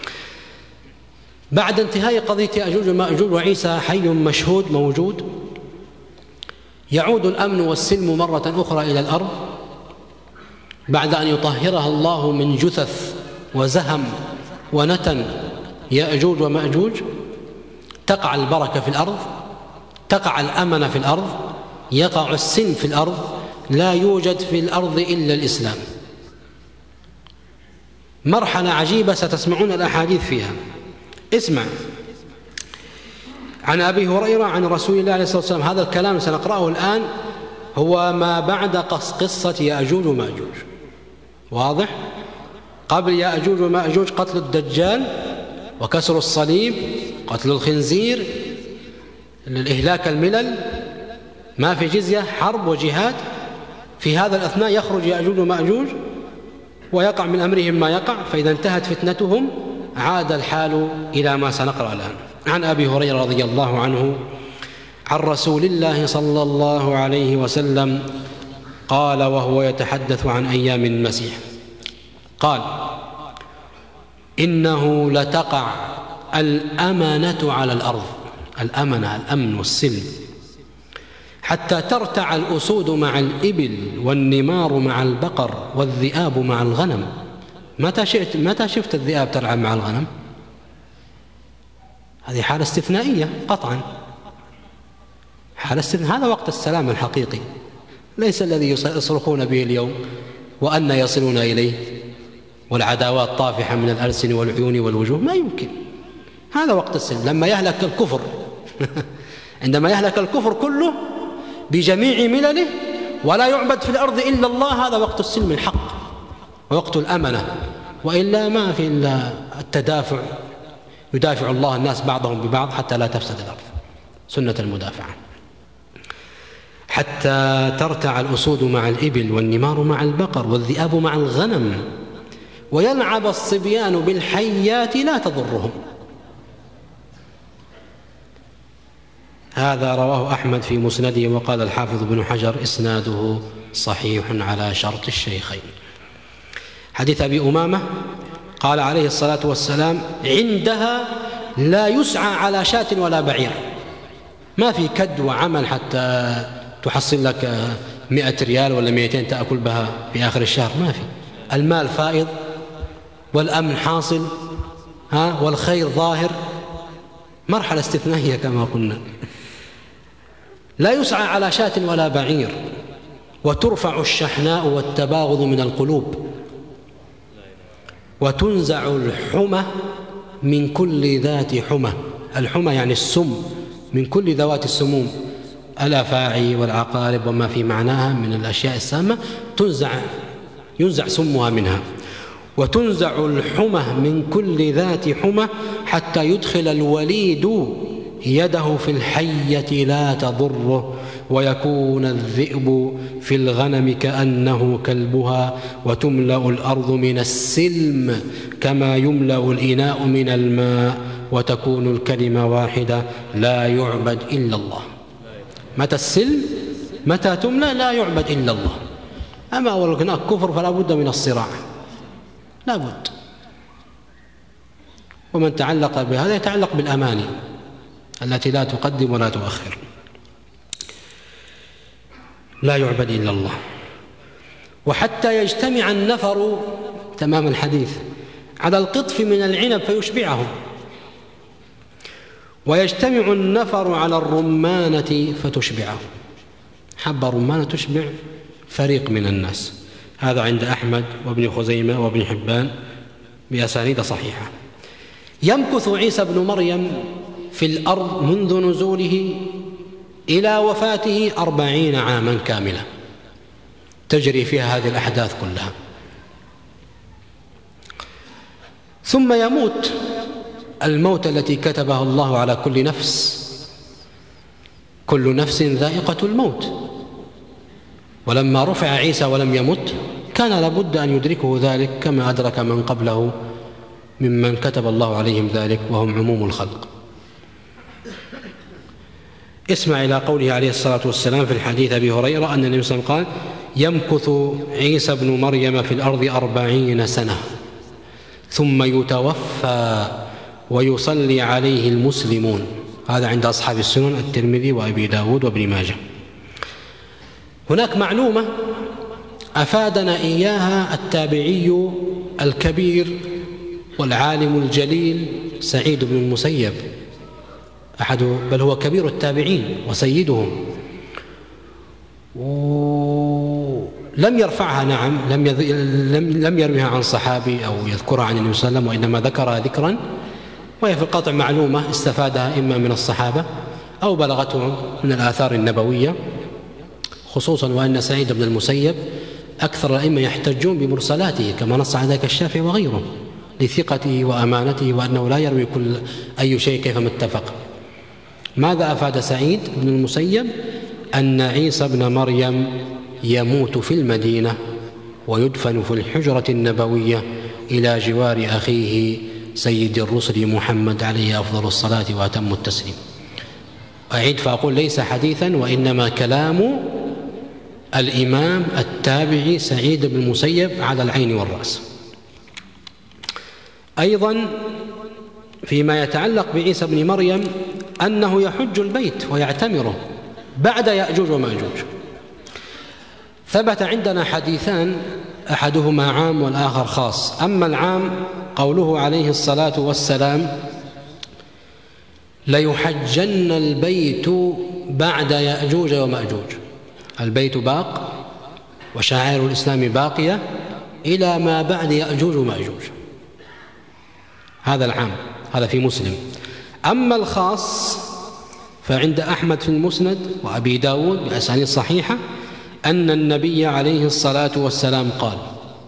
بعد انتهاء قضية يأجوج ومأجوج وعيسى حي مشهود موجود، يعود الأمن والسلم مرة أخرى إلى الأرض بعد أن يطهرها الله من جثث وزهم ونتن يأجوج ومأجوج. تقع البركة في الأرض، تقع الأمن في الأرض، يقع السلم في الأرض، لا يوجد في الأرض إلا الإسلام. مرحلة عجيبة ستسمعون الأحاديث فيها. اسمع عن أبي هريرة عن رسول الله عليه الصلاة والسلام. هذا الكلام سنقرأه الآن هو ما بعد قصة يأجوج ومأجوج، واضح؟ قبل يأجوج ومأجوج قتل الدجال وكسر الصليب، قتل الخنزير، الإهلاك الملل، ما في جزية، حرب وجهاد. في هذا الأثناء يخرج يأجوج ومأجوج ويقع من أمرهم ما يقع، فإذا انتهت فتنتهم عاد الحال إلى ما سنقرأ الآن. عن أبي هريرة رضي الله عنه عن رسول الله صلى الله عليه وسلم قال وهو يتحدث عن أيام المسيح، قال: إنه لتقع الأمانة على الأرض، الأمنة الأمن والسلم، حتى ترتع الأسود مع الإبل والنمار مع البقر والذئاب مع الغنم. متى شئت متى شفت الذئاب ترعى مع الغنم؟ هذه حالة استثنائية قطعا، حالة استثنائية. هذا وقت السلام الحقيقي، ليس الذي يصرخون به اليوم وأن يصلون إليه، والعداوات طافحة من الألسن والعيون والوجوه، ما يمكن. هذا وقت السلم لما يهلك الكفر عندما يهلك الكفر كله بجميع ملله ولا يعبد في الأرض إلا الله، هذا وقت السلم الحق ووقت الأمنة. وإلا ما في إلا التدافع، يدافع الله الناس بعضهم ببعض حتى لا تفسد الأرض، سنة المدافعة. حتى ترتع الأسود مع الإبل والنمار مع البقر والذئاب مع الغنم ويلعب الصبيان بالحيات لا تضرهم. هذا رواه أحمد في مسنده، وقال الحافظ بن حجر إسناده صحيح على شرط الشيخين. حديث أبي أمامة قال عليه الصلاة والسلام: عندها لا يسعى على شاة ولا بعير. ما في كد وعمل حتى تحصل لك مئة ريال ولا مئتين تأكل بها في آخر الشهر، ما في. المال فائض والأمن حاصل، ها، والخير ظاهر. مرحلة استثنائية كما قلنا. لا يسعى على شاة ولا بعير، وترفع الشحناء والتباغض من القلوب، وتنزع الحمى من كل ذات حمى. الحمى يعني السم، من كل ذوات السموم، الأفاعي والعقارب وما في معناها من الأشياء السامة، تنزع ينزع سمها منها. وتنزع الحمى من كل ذات حمى حتى يدخل الوليد يده في الحية لا تضره، ويكون الذئب في الغنم كأنه كلبها، وتملأ الأرض من السلم كما يملأ الإناء من الماء، وتكون الكلمة واحدة لا يعبد إلا الله. متى السلم؟ متى تملأ لا يعبد إلا الله. أما هناك كفر فلا بد من الصراع، لا بد. ومن تعلق بهذا يتعلق بالأماني التي لا تقدم ولا تؤخر. لا يعبد إلا الله. وحتى يجتمع النفر، تمام الحديث، على القطف من العنب فيشبعهم، ويجتمع النفر على الرمانة فتشبعهم. حبة رمانة تشبع فريق من الناس. هذا عند أحمد وابن خزيمة وابن حبان بأسانيد صحيحة. يمكث عيسى بن مريم في الأرض منذ نزوله إلى وفاته أربعين عاما كاملة، تجري فيها هذه الأحداث كلها. ثم يموت الموت التي كتبها الله على كل نفس. كل نفس ذائقة الموت. ولما رفع عيسى ولم يمت كان لابد أن يدركه ذلك كما أدرك من قبله ممن كتب الله عليهم ذلك، وهم عموم الخلق. اسمع إلى قوله عليه الصلاة والسلام في الحديث أبي هريرة أن النبي صلى الله عليه وسلم قال: يمكث عيسى بن مريم في الأرض أربعين سنة ثم يتوفى ويصلي عليه المسلمون. هذا عند أصحاب السنن الترمذي وأبي داود وابن ماجه. هناك معلومة أفادنا إياها التابعي الكبير والعالم الجليل سعيد بن المسيب، أحد بل هو كبير التابعين وسيدهم. لم يرفعها، نعم، لم لم يرويها عن صحابي أو يذكرها عن النبي صلى الله عليه وسلم، وإنما ذكرها ذكرا، وهي في القطع معلومة استفادها إما من الصحابة أو بلغتهم من الآثار النبوية، خصوصا وأن سعيد بن المسيب أكثر الأئمة يحتجون بمرسلاته كما نص على ذلك الشافعي وغيره لثقته وأمانته، وأنه لا يروي كل أي شيء كيفما اتفق. ماذا أفاد سعيد بن المسيب؟ أن عيسى بن مريم يموت في المدينة ويدفن في الحجرة النبوية إلى جوار أخيه سيد الرسل محمد عليه أفضل الصلاة وأتم التسليم. أعيد فأقول: ليس حديثا، وإنما كلام الإمام التابعي سعيد بن المسيب على العين والرأس. أيضا فيما يتعلق بعيسى بن مريم أنه يحج البيت ويعتمره، بعد يأجوج ومأجوج. ثبت عندنا حديثان أحدهما عام والآخر خاص. أما العام قوله عليه الصلاة والسلام: ليحجن البيت بعد يأجوج ومأجوج. البيت باق وشعائر الإسلام باقية إلى ما بعد يأجوج ومأجوج. هذا العام، هذا في مسلم. أما الخاص فعند أحمد في المسند وأبي داود بأسانيد صحيحة أن النبي عليه الصلاة والسلام قال: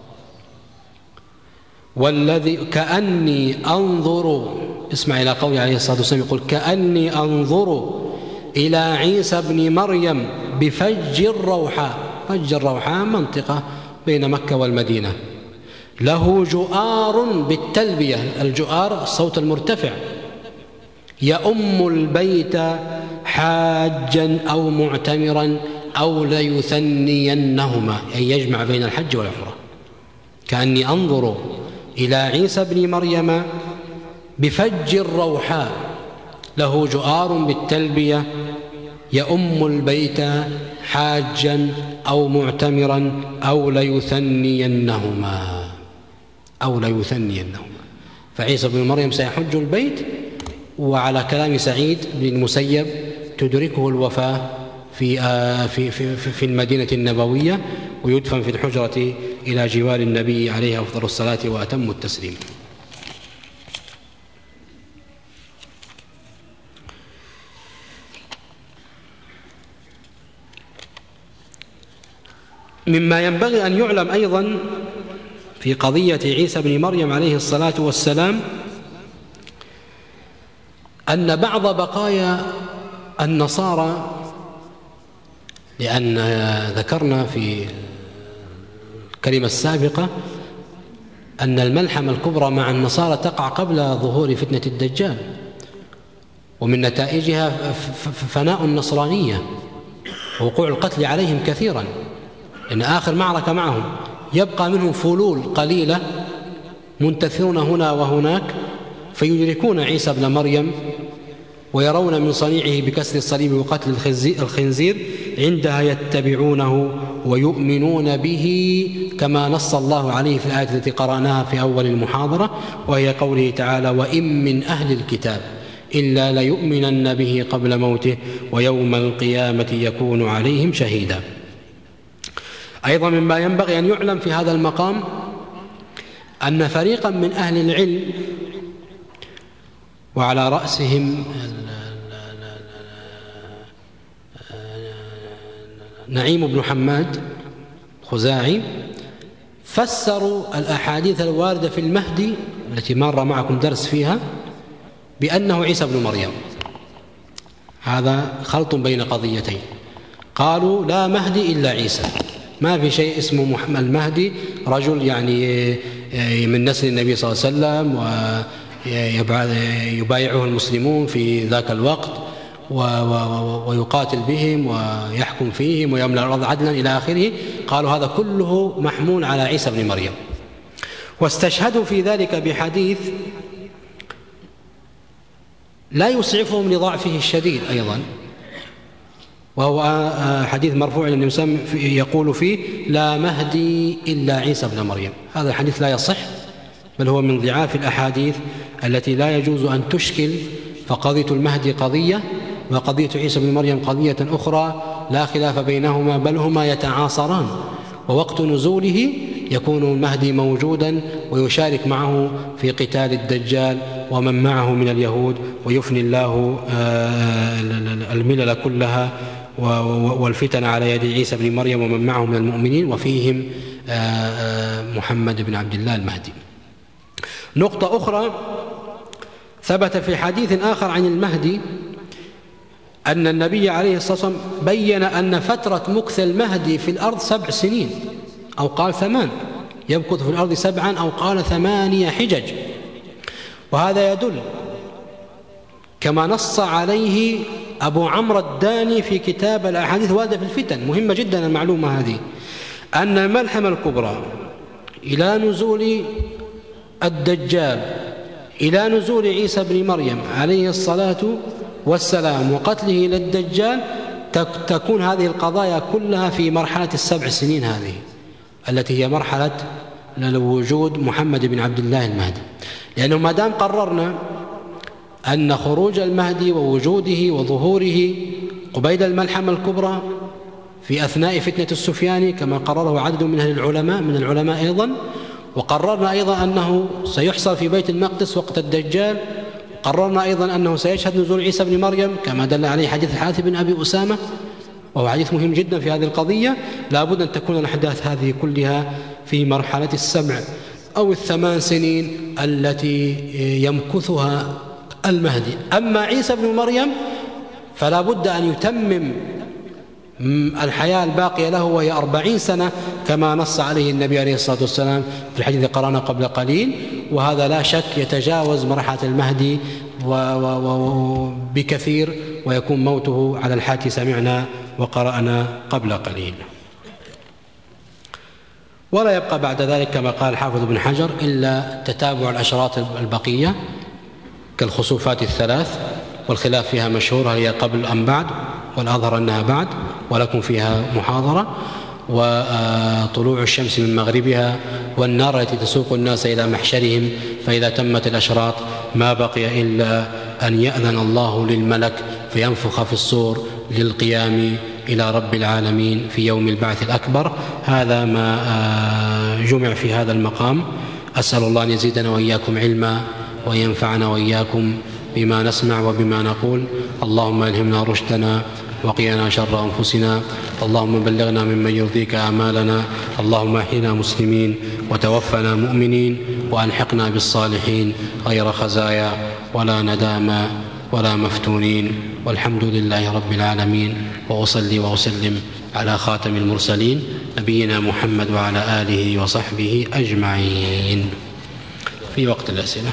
والذي كأني أنظر، اسمع إلى قوله عليه الصلاة والسلام، يقول: كأني أنظر إلى عيسى بن مريم بفج الروحاء. فج الروحاء منطقة بين مكة والمدينة، له جؤار بالتلبية، الجؤار الصوت المرتفع، يؤم البيت حاجا أو معتمرا أو ليثنينهما، أي يجمع بين الحج والعمرة. كأني أنظر إلى عيسى بن مريم بفج الروحاء، له جؤار بالتلبية، يؤم البيت حاجا أو معتمرا أو ليثنينهما أو ليثنينهما. فعيسى بن مريم سيحج البيت، وعلى كلام سعيد بن المسيب تدركه الوفاة في في في في المدينة النبوية، ويدفن في الحجرة إلى جوار النبي عليه أفضل الصلاة وأتم التسليم. مما ينبغي أن يعلم أيضا في قضية عيسى بن مريم عليه الصلاة والسلام أن بعض بقايا النصارى، لأن ذكرنا في الكلمة السابقة أن الملحمة الكبرى مع النصارى تقع قبل ظهور فتنة الدجال، ومن نتائجها فناء النصرانية ووقوع القتل عليهم كثيرا، لأن آخر معركة معهم يبقى منهم فلول قليلة منتثرون هنا وهناك، فيدركون عيسى بن مريم ويرون من صنيعه بكسر الصليب وقتل الخنزير، عندها يتبعونه ويؤمنون به كما نص الله عليه في الآية التي قرأناها في أول المحاضرة، وهي قوله تعالى: وإن من أهل الكتاب إلا ليؤمنن به قبل موته ويوم القيامة يكون عليهم شهيدا. أيضا مما ينبغي أن يعلم في هذا المقام أن فريقا من أهل العلم وعلى رأسهم نعيم بن حماد خزاعي فسروا الأحاديث الواردة في المهدي التي مر معكم درس فيها بأنه عيسى بن مريم. هذا خلط بين قضيتين، قالوا لا مهدي إلا عيسى، ما في شيء اسمه محمد المهدي، رجل يعني من نسل النبي صلى الله عليه وسلم ويبايعه المسلمون في ذاك الوقت ويقاتل بهم ويحكم فيهم ويملأ الأرض عدلا إلى آخره. قالوا هذا كله محمول على عيسى بن مريم، واستشهدوا في ذلك بحديث لا يسعفهم لضعفه الشديد أيضا، وهو حديث مرفوع إلى النبي صلى الله عليه وسلم يقول فيه لا مهدي إلا عيسى بن مريم. هذا الحديث لا يصح، بل هو من ضعاف الأحاديث التي لا يجوز أن تشكل، فقضية المهدي قضية وقضية عيسى بن مريم قضية أخرى لا خلاف بينهما، بل هما يتعاصران، ووقت نزوله يكون المهدي موجودا ويشارك معه في قتال الدجال ومن معه من اليهود، ويفني الله الملل كلها والفتن على يد عيسى بن مريم ومن معه من المؤمنين، وفيهم محمد بن عبد الله المهدي. نقطة أخرى، ثبت في حديث آخر عن المهدي أن النبي عليه الصلاة والسلام بين أن فترة مكث المهدي في الأرض سبع سنين، أو قال ثمان، يمكث في الأرض سبعا، أو قال ثمانية حجج. وهذا يدل كما نص عليه أبو عمرو الداني في كتاب الأحاديث الواردة في الفتن، مهمة جدا المعلومة هذه، أن الملحمة الكبرى إلى نزول الدجال إلى نزول عيسى بن مريم عليه الصلاة والسلام وقتله للدجال تكون هذه القضايا كلها في مرحلة السبع سنين هذه التي هي مرحلة وجود محمد بن عبد الله المهدي. لأنه ما دام قررنا أن خروج المهدي ووجوده وظهوره قبيل الملحمة الكبرى في أثناء فتنة السفياني كما قرره عدد من أهل العلماء من العلماء أيضا، وقررنا أيضا أنه سيحصل في بيت المقدس وقت الدجال، قررنا أيضا أنه سيشهد نزول عيسى بن مريم كما دل عليه حديث الحارث بن أبي أسامة، وهو حديث مهم جدا في هذه القضية. لا بد أن تكون الأحداث هذه كلها في مرحلة السبع أو الثمان سنين التي يمكثها المهدي. أما عيسى بن مريم فلا بد أن يتمم الحياة الباقية له وهي أربعين سنة كما نص عليه النبي عليه الصلاة والسلام في الحديث قرأنا قبل قليل، وهذا لا شك يتجاوز مرحلة المهدي بكثير، ويكون موته على الحكي سمعنا وقرأنا قبل قليل. ولا يبقى بعد ذلك كما قال الحافظ ابن حجر إلا تتابع الأشراط البقية كالخسوفات الثلاث، والخلاف فيها مشهور هل هي قبل أم بعد، والأظهر أنها بعد ولكم فيها محاضرة، وطلوع الشمس من مغربها، والنار التي تسوق الناس إلى محشرهم، فإذا تمت الأشراط ما بقي إلا أن يأذن الله للملك فينفخ في الصور للقيام إلى رب العالمين في يوم البعث الأكبر. هذا ما جمع في هذا المقام. أسأل الله أن يزيدنا وإياكم علما وينفعنا وإياكم بما نسمع وبما نقول. اللهم ألهمنا رشدنا وقنا شر أنفسنا، اللهم بلغنا ممن يرضيك آمالنا، اللهم أحينا مسلمين وتوفنا مؤمنين وألحقنا بالصالحين غير خزايا ولا ندامى ولا مفتونين، والحمد لله رب العالمين. وأصلي وأسلم على خاتم المرسلين نبينا محمد وعلى آله وصحبه أجمعين. في وقت الأسئلة.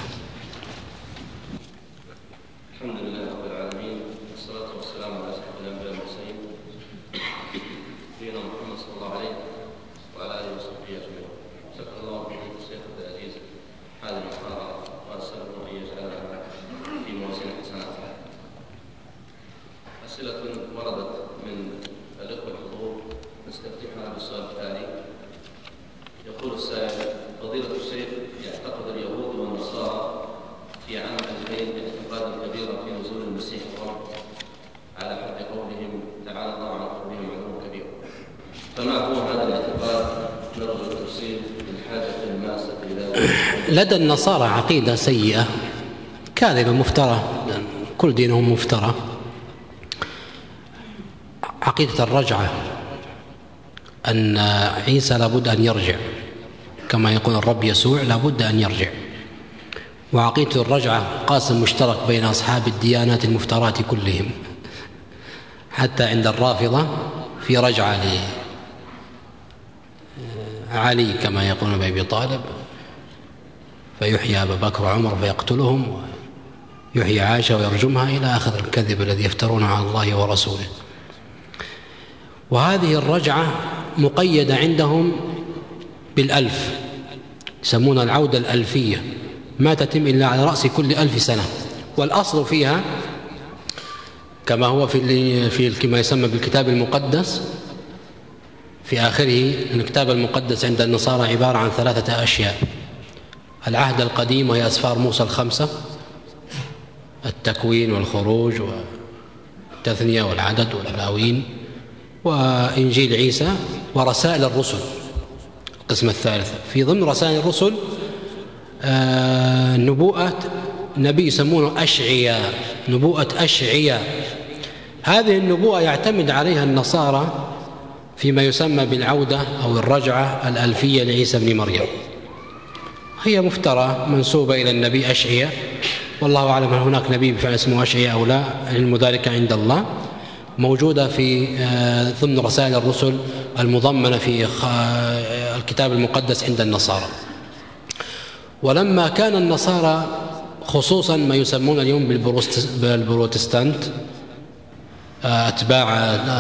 لدى النصارى عقيدة سيئة كاذبة مفترى، كل دينهم مفترى، عقيدة الرجعة، أن عيسى لابد أن يرجع كما يقول الرب يسوع لابد أن يرجع. وعقيدة الرجعة قاسم مشترك بين أصحاب الديانات المفترات كلهم، حتى عند الرافضة في رجعة لعلي كما يقول بأبي طالب، فيحيى أبا بكر وعمر فيقتلهم، ويحيى عائشة ويرجمها، إلى آخر الكذب الذي يفترونه على الله ورسوله. وهذه الرجعة مقيدة عندهم بالألف، يسمونها العودة الألفية، ما تتم إلا على رأس كل ألف سنة. والأصل فيها كما هو في في كما يسمى بالكتاب المقدس في آخره. الكتاب المقدس عند النصارى عبارة عن ثلاثة أشياء: العهد القديم وهي أسفار موسى الخمسة، التكوين والخروج والتثنية والعدد واللاوين، وإنجيل عيسى، ورسائل الرسل القسم الثالث. في ضمن رسائل الرسل آه نبوءة نبي يسمونه أشعياء، نبوءة أشعياء. هذه النبوءة يعتمد عليها النصارى فيما يسمى بالعودة أو الرجعة الألفية لعيسى بن مريم. هي مفترى منسوبة إلى النبي أشعياء، والله أعلم هل هناك نبي بفعل اسمه أشعياء أو لا، علم ذلك عند الله. موجودة في ضمن رسائل الرسل المضمنة في الكتاب المقدس عند النصارى. ولما كان النصارى خصوصا ما يسمون اليوم بالبروتستانت، أتباع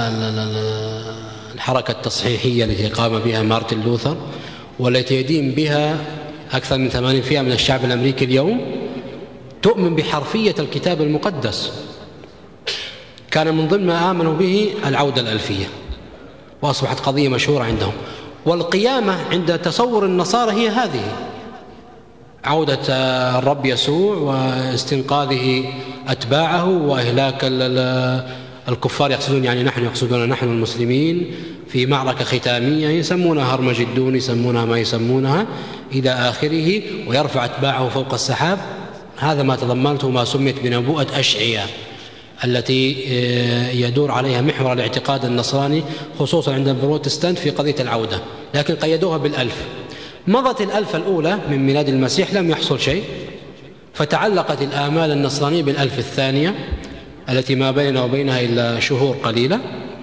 الحركة التصحيحية التي قام بها مارتن لوثر، والتي يدين بها أكثر من ثمانين بالمئة من الشعب الأمريكي اليوم، تؤمن بحرفية الكتاب المقدس كان من ضمن ما آمنوا به العودة الألفية، وأصبحت قضية مشهورة عندهم. والقيامة عند تصور النصارى هي هذه، عودة الرب يسوع واستنقاذه أتباعه وإهلاك الكفار، يقصدون يعني نحن يقصدون نحن المسلمين في معركة ختامية يسمونها هرمجدون، يسمونها ما يسمونها إلى آخره، ويرفع أتباعه فوق السحاب. هذا ما تضمنته ما سميت بنبوءة أشعياء، التي يدور عليها محور الاعتقاد النصراني خصوصا عند البروتستانت في قضية العودة، لكن قيدوها بالألف. مضت الألف الأولى من ميلاد المسيح لم يحصل شيء، فتعلقت الآمال النصرانية بالألف الثانية التي ما بيننا وبينها إلا شهور قليلة.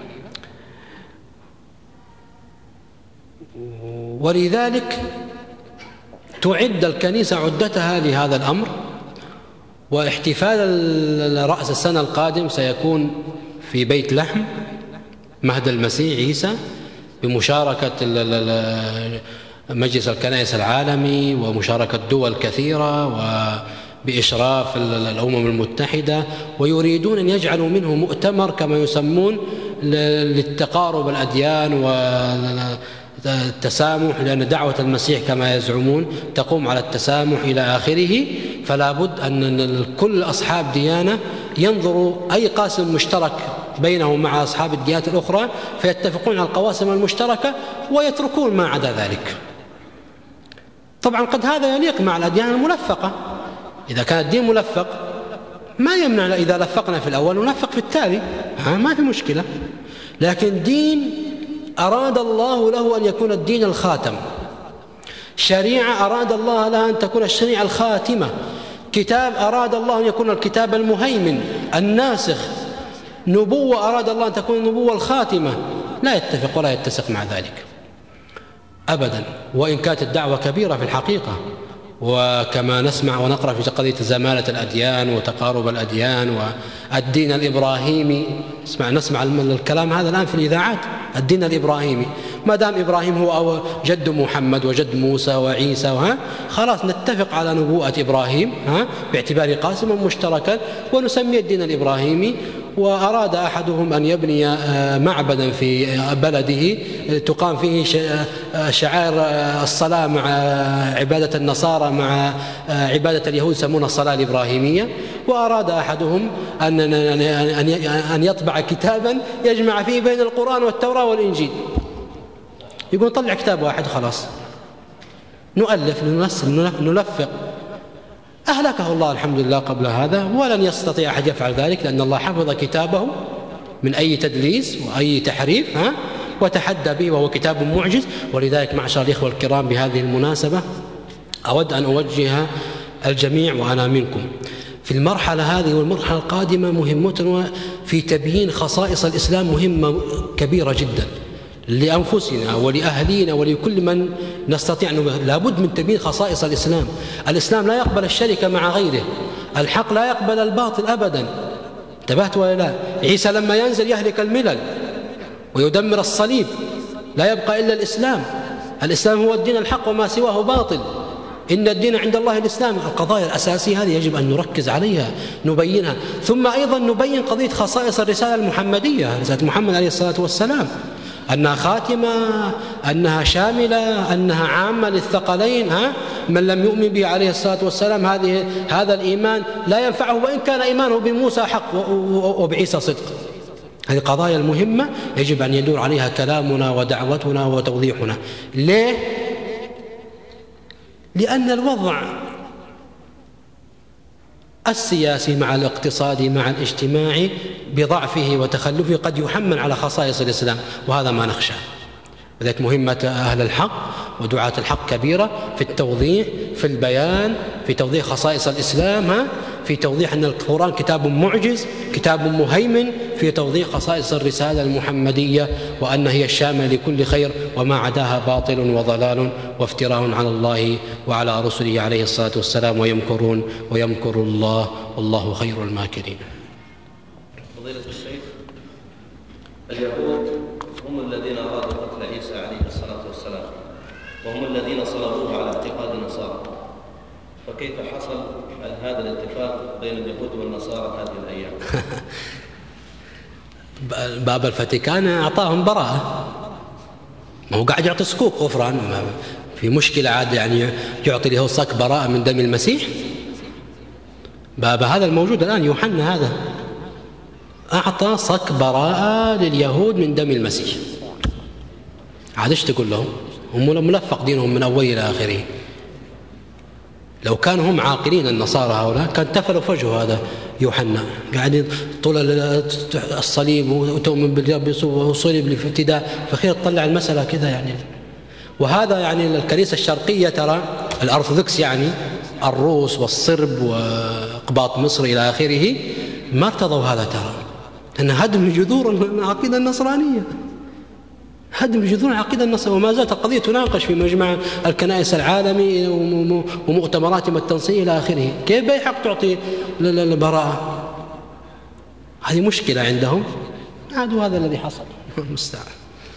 ولذلك تعد الكنيسة عدتها لهذا الأمر، واحتفال رأس السنة القادم سيكون في بيت لحم مهد المسيح عيسى بمشاركة مجلس الكنائس العالمي ومشاركة دول كثيرة وبإشراف الأمم المتحدة، ويريدون أن يجعلوا منه مؤتمر كما يسمون للتقارب الأديان والتسامح، لأن دعوة المسيح كما يزعمون تقوم على التسامح إلى آخره. فلا بد أن كل أصحاب ديانة ينظروا أي قاسم مشترك بينهم مع أصحاب الديانات الأخرى فيتفقون على القواسم المشتركة ويتركون ما عدا ذلك. طبعا قد هذا يليق مع الأديان الملفقة، إذا كان الدين ملفق ما يمنع إذا لفقنا في الأول ونلفق في التالي، ها ما في مشكلة. لكن دين أراد الله له أن يكون الدين الخاتم، شريعة أراد الله لها أن تكون الشريعة الخاتمة، كتاب أراد الله أن يكون الكتاب المهيمن الناسخ، نبوة أراد الله أن تكون النبوة الخاتمة، لا يتفق ولا يتسق مع ذلك أبدا. وإن كانت الدعوة كبيرة في الحقيقة، وكما نسمع ونقرأ في قضية زمالة الأديان وتقارب الأديان والدين الإبراهيمي، نسمع, نسمع الكلام هذا الآن في الإذاعات، الدين الإبراهيمي، ما دام إبراهيم هو جد محمد وجد موسى وعيسى، وها خلاص نتفق على نبوءة إبراهيم ها باعتبار قاسما مشتركا ونسمي الدين الإبراهيمي. وأراد أحدهم أن يبني معبدا في بلده تقام فيه شعائر الصلاة مع عبادة النصارى مع عبادة اليهود يسمونها الصلاة الإبراهيمية، وأراد أحدهم أن أن يطبع كتابا يجمع فيه بين القرآن والتوراة والإنجيل. يقول طلع كتاب واحد خلاص نؤلف ننسل نلفق. أهلكه الله الحمد لله قبل هذا، ولن يستطيع أحد يفعل ذلك، لأن الله حفظ كتابه من أي تدليس وأي تحريف ها وتحدى به، وهو كتاب معجز. ولذلك معشر الإخوة الكرام بهذه المناسبة أود أن أوجه الجميع وأنا منكم في المرحلة هذه والمرحلة القادمة مهمتنا في تبيين خصائص الإسلام مهمة كبيرة جدا لأنفسنا ولأهلينا ولكل من نستطيع. لابد من تبيين خصائص الإسلام. الإسلام لا يقبل الشرك مع غيره، الحق لا يقبل الباطل أبدا. انتبهت ولا لا؟ عيسى لما ينزل يهلك الملل ويدمر الصليب، لا يبقى إلا الإسلام. الإسلام هو الدين الحق وما سواه باطل، إن الدين عند الله الإسلام. القضايا الأساسية هذه يجب أن نركز عليها نبينها، ثم أيضا نبين قضية خصائص الرسالة المحمدية، رسالة محمد عليه الصلاة والسلام، أنها خاتمة، أنها شاملة، أنها عامة للثقلين. ها من لم يؤمن به عليه الصلاة والسلام هذه هذا الإيمان لا ينفعه وإن كان إيمانه بموسى حق وبعيسى صدق. هذه قضايا المهمة يجب أن يدور عليها كلامنا ودعوتنا وتوضيحنا. ليه؟ لأن الوضع السياسي مع الاقتصادي مع الاجتماعي بضعفه وتخلفه قد يحمل على خصائص الإسلام، وهذا ما نخشى. لذلك مهمة أهل الحق ودعاة الحق كبيرة في التوضيح، في البيان، في توضيح خصائص الإسلام، في توضيح أن القرآن كتاب معجز، كتاب مهيمن، في توضيح خصائص الرسالة المحمدية وأن هي الشاملة لكل خير وما عداها باطل وضلال وافتراء على الله وعلى رسله عليه الصلاة والسلام، ويمكرون ويمكر الله والله خير الماكرين. فضيلة الشيخ، اليهود هم الذين أرادوا قتل عيسى عليه الصلاة والسلام، وهم الذين صلبوه على اعتقاد النصارى، فكيف حصل هذا الاتفاق بين اليهود والنصارى هذه الأيام؟ باب الفاتيكان أعطاهم براءة، ما هو قاعد يعطي صكوك غفران، في مشكلة عاد يعني يعطي له صك براءة من دم المسيح. باب هذا الموجود الآن يوحنا هذا أعطى صك براءة لليهود من دم المسيح. عاد ايش تقول لهم؟ هم ملفق دينهم من أول إلى آخره. لو كانوا هم عاقلين النصارى هؤلاء كان تفلوا فجه هذا يوحنا، قاعدين طول الصليب وتؤمن بالرب وصلب للافتداء، فخير تطلع المسألة كذا يعني. وهذا يعني الكنيسة الشرقية ترى الأرثوذكس يعني الروس والصرب وقباط مصر إلى آخره ما ارتضوا هذا ترى، أن هدم جذور العقيدة النصرانية، هدم جذور العقيدة النصرانية. وما زالت القضية تناقش في مجمع الكنائس العالمي ومؤتمراتهم التنصيرية إلى آخره. كيف بيحق تعطي البراءة؟ هذه مشكلة عندهم. عاد هذا الذي حصل المستعان.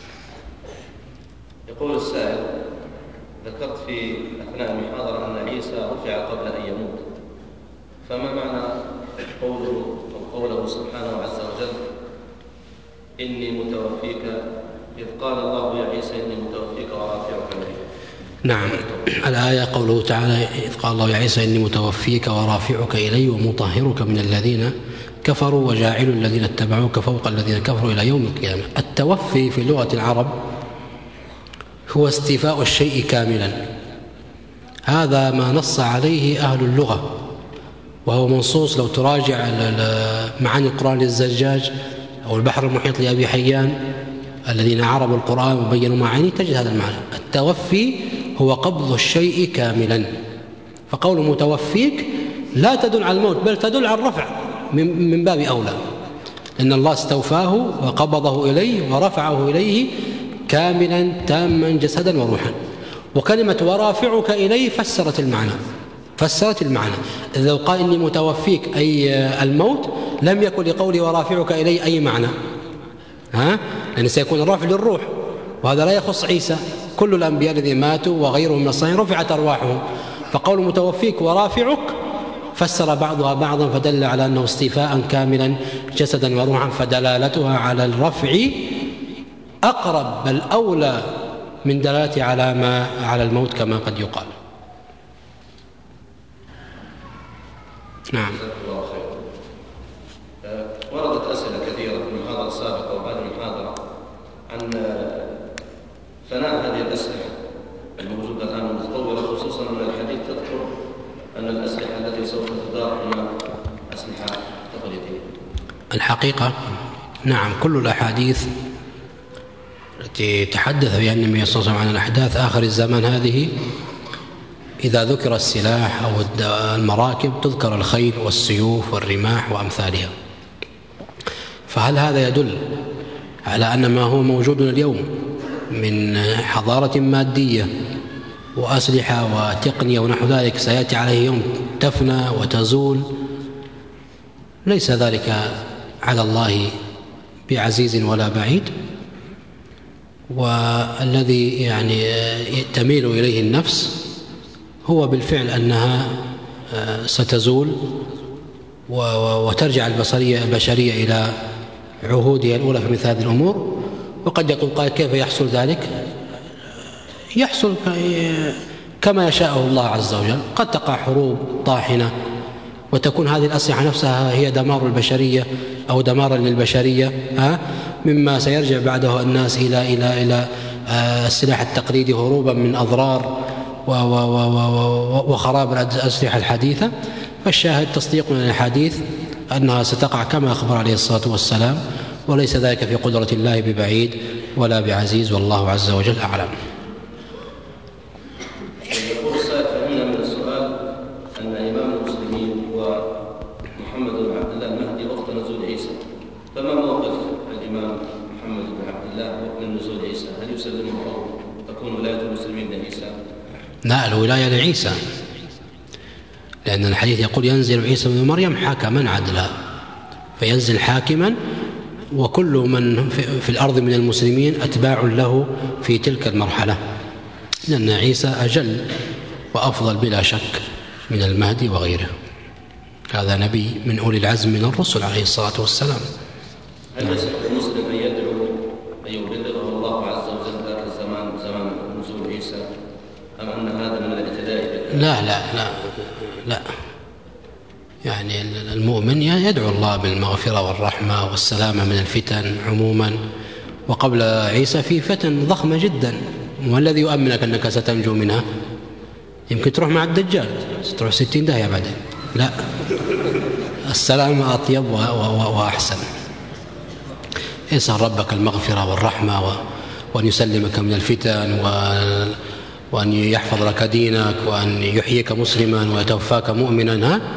يقول السائل: ذكرت في أثناء المحاضرة أن عيسى رفع قبل أن يموت، فما معنى قوله قوله سبحانه عز وجل: إني متوفيك، إذ قال الله يا عيسى إني متوفيك ورافعك إلي؟ نعم، الآية قوله تعالى: إذ قال الله يا عيسى إني متوفيك ورافعك إلي ومطهرك من الذين كفروا وجاعل الذين اتبعوك فوق الذين كفروا إلى يوم القيامة. التوفي في لغة العرب هو استيفاء الشيء كاملا، هذا ما نص عليه أهل اللغة، وهو منصوص لو تراجع معاني القرآن للزجاج أو البحر المحيط لأبي حيان الذين عربوا القرآن وبينوا معانيه تجد هذا المعنى. التوفي هو قبض الشيء كاملا، فقول متوفيك لا تدل على الموت بل تدل على الرفع من باب أولى، لأن الله استوفاه وقبضه إليه ورفعه إليه كاملا تاما جسدا وروحا. وكلمة ورافعك إليه فسرت المعنى فسرت المعنى إذا قال إني متوفيك أي الموت لم يكن لقولي ورافعك إليه أي معنى، ها؟ لأن سيكون الرافع للروح، وهذا لا يخص عيسى. كل الأنبياء الذين ماتوا وغيرهم من الصالحين رفعت أرواحهم، فقول متوفيك ورافعك فسر بعضها بعضا فدل على أنه استيفاء كاملا جسدا وروحا، فدلالتها على الرفع أقرب بل أولى من دلالته على ما على الموت كما قد يقال. نعم. وردت أسئلة كثيرة في المحاضرة السابقة وبعد المحاضرة عن فناء هذه الأسلحة الموجودة الآن المتطورة، خصوصا أن الحديث تذكر أن الأسلحة التي سوف تدار هي أسلحة تقليدية. الحقيقة نعم، كل الأحاديث التي تحدث فيها النبي صلى الله عليه وسلم عن الأحداث آخر الزمان هذه إذا ذكر السلاح أو المراكب تذكر الخيل والسيوف والرماح وأمثالها. فهل هذا يدل على أن ما هو موجود اليوم من حضارة مادية وأسلحة وتقنية ونحو ذلك سيأتي عليه يوم تفنى وتزول؟ ليس ذلك على الله بعزيز ولا بعيد. والذي يعني تميل إليه النفس هو بالفعل أنها ستزول وترجع البصرية البشرية إلى عهودها الأولى في مثل هذه الأمور. وقد يقول قائل: كيف يحصل ذلك؟ يحصل كما يشاءه الله عز وجل. قد تقع حروب طاحنة وتكون هذه الأسلحة نفسها هي دمار البشرية أو دمارا للبشرية، ها؟ مما سيرجع بعده الناس إلى إلى إلى السلاح التقليدي هروبا من أضرار وخراب الأسلحة الحديثة. فالشاهد تصديق من الحديث أنها ستقع كما أخبر عليه الصلاة والسلام، وليس ذلك في قدرة الله ببعيد ولا بعزيز، والله عز وجل أعلم. يقول السائل: فهمنا من السؤال أن إمام المسلمين هو محمد بن عبد الله المهدي وقت نزول عيسى، فما موقف الإمام محمد بن عبد الله من نزول عيسى؟ هل يسلمه أو تكون ولاية المسلمين لعيسى؟ لا، الولاية لعيسى، لأن الحديث يقول: ينزل عيسى بن مريم حاكما عدلا، فينزل حاكما، وكل من في الأرض من المسلمين أتباع له في تلك المرحلة، لأن عيسى أجل وأفضل بلا شك من المهدي وغيره. هذا نبي من أولي العزم من الرسل عليه الصلاة والسلام. هل لا لا لا لا يعني المؤمن يدعو الله بالمغفرة والرحمة والسلامة من الفتن عموما. وقبل عيسى في فتن ضخمة جدا، والذي يؤمنك أنك ستنجو منها؟ يمكن تروح مع الدجال تروح ستين داهية بعدين. لا، السلامة أطيب وأحسن. اسأل ربك المغفرة والرحمة وأن يسلمك من الفتن وأن يحفظ لك دينك وأن يحييك مسلما ويتوفاك مؤمنا. ها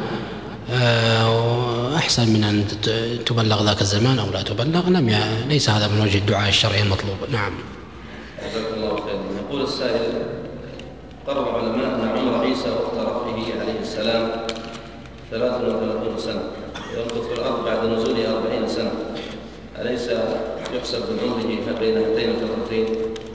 أحسن من أن تبلغ ذاك الزمان أو لا تبلغ. لم ليس هذا من وجه الدعاء الشرعي المطلوب. نعم. جزاك الله خيرا. يقول السائل: قرر العلماء أن عمر عيسى وقت رفعه عليه السلام ثلاث وثلاثون سنة، يركض في الأرض بعد نزوله أربعين سنة، أليس يحسب من عمره بين هاتين الفترتين؟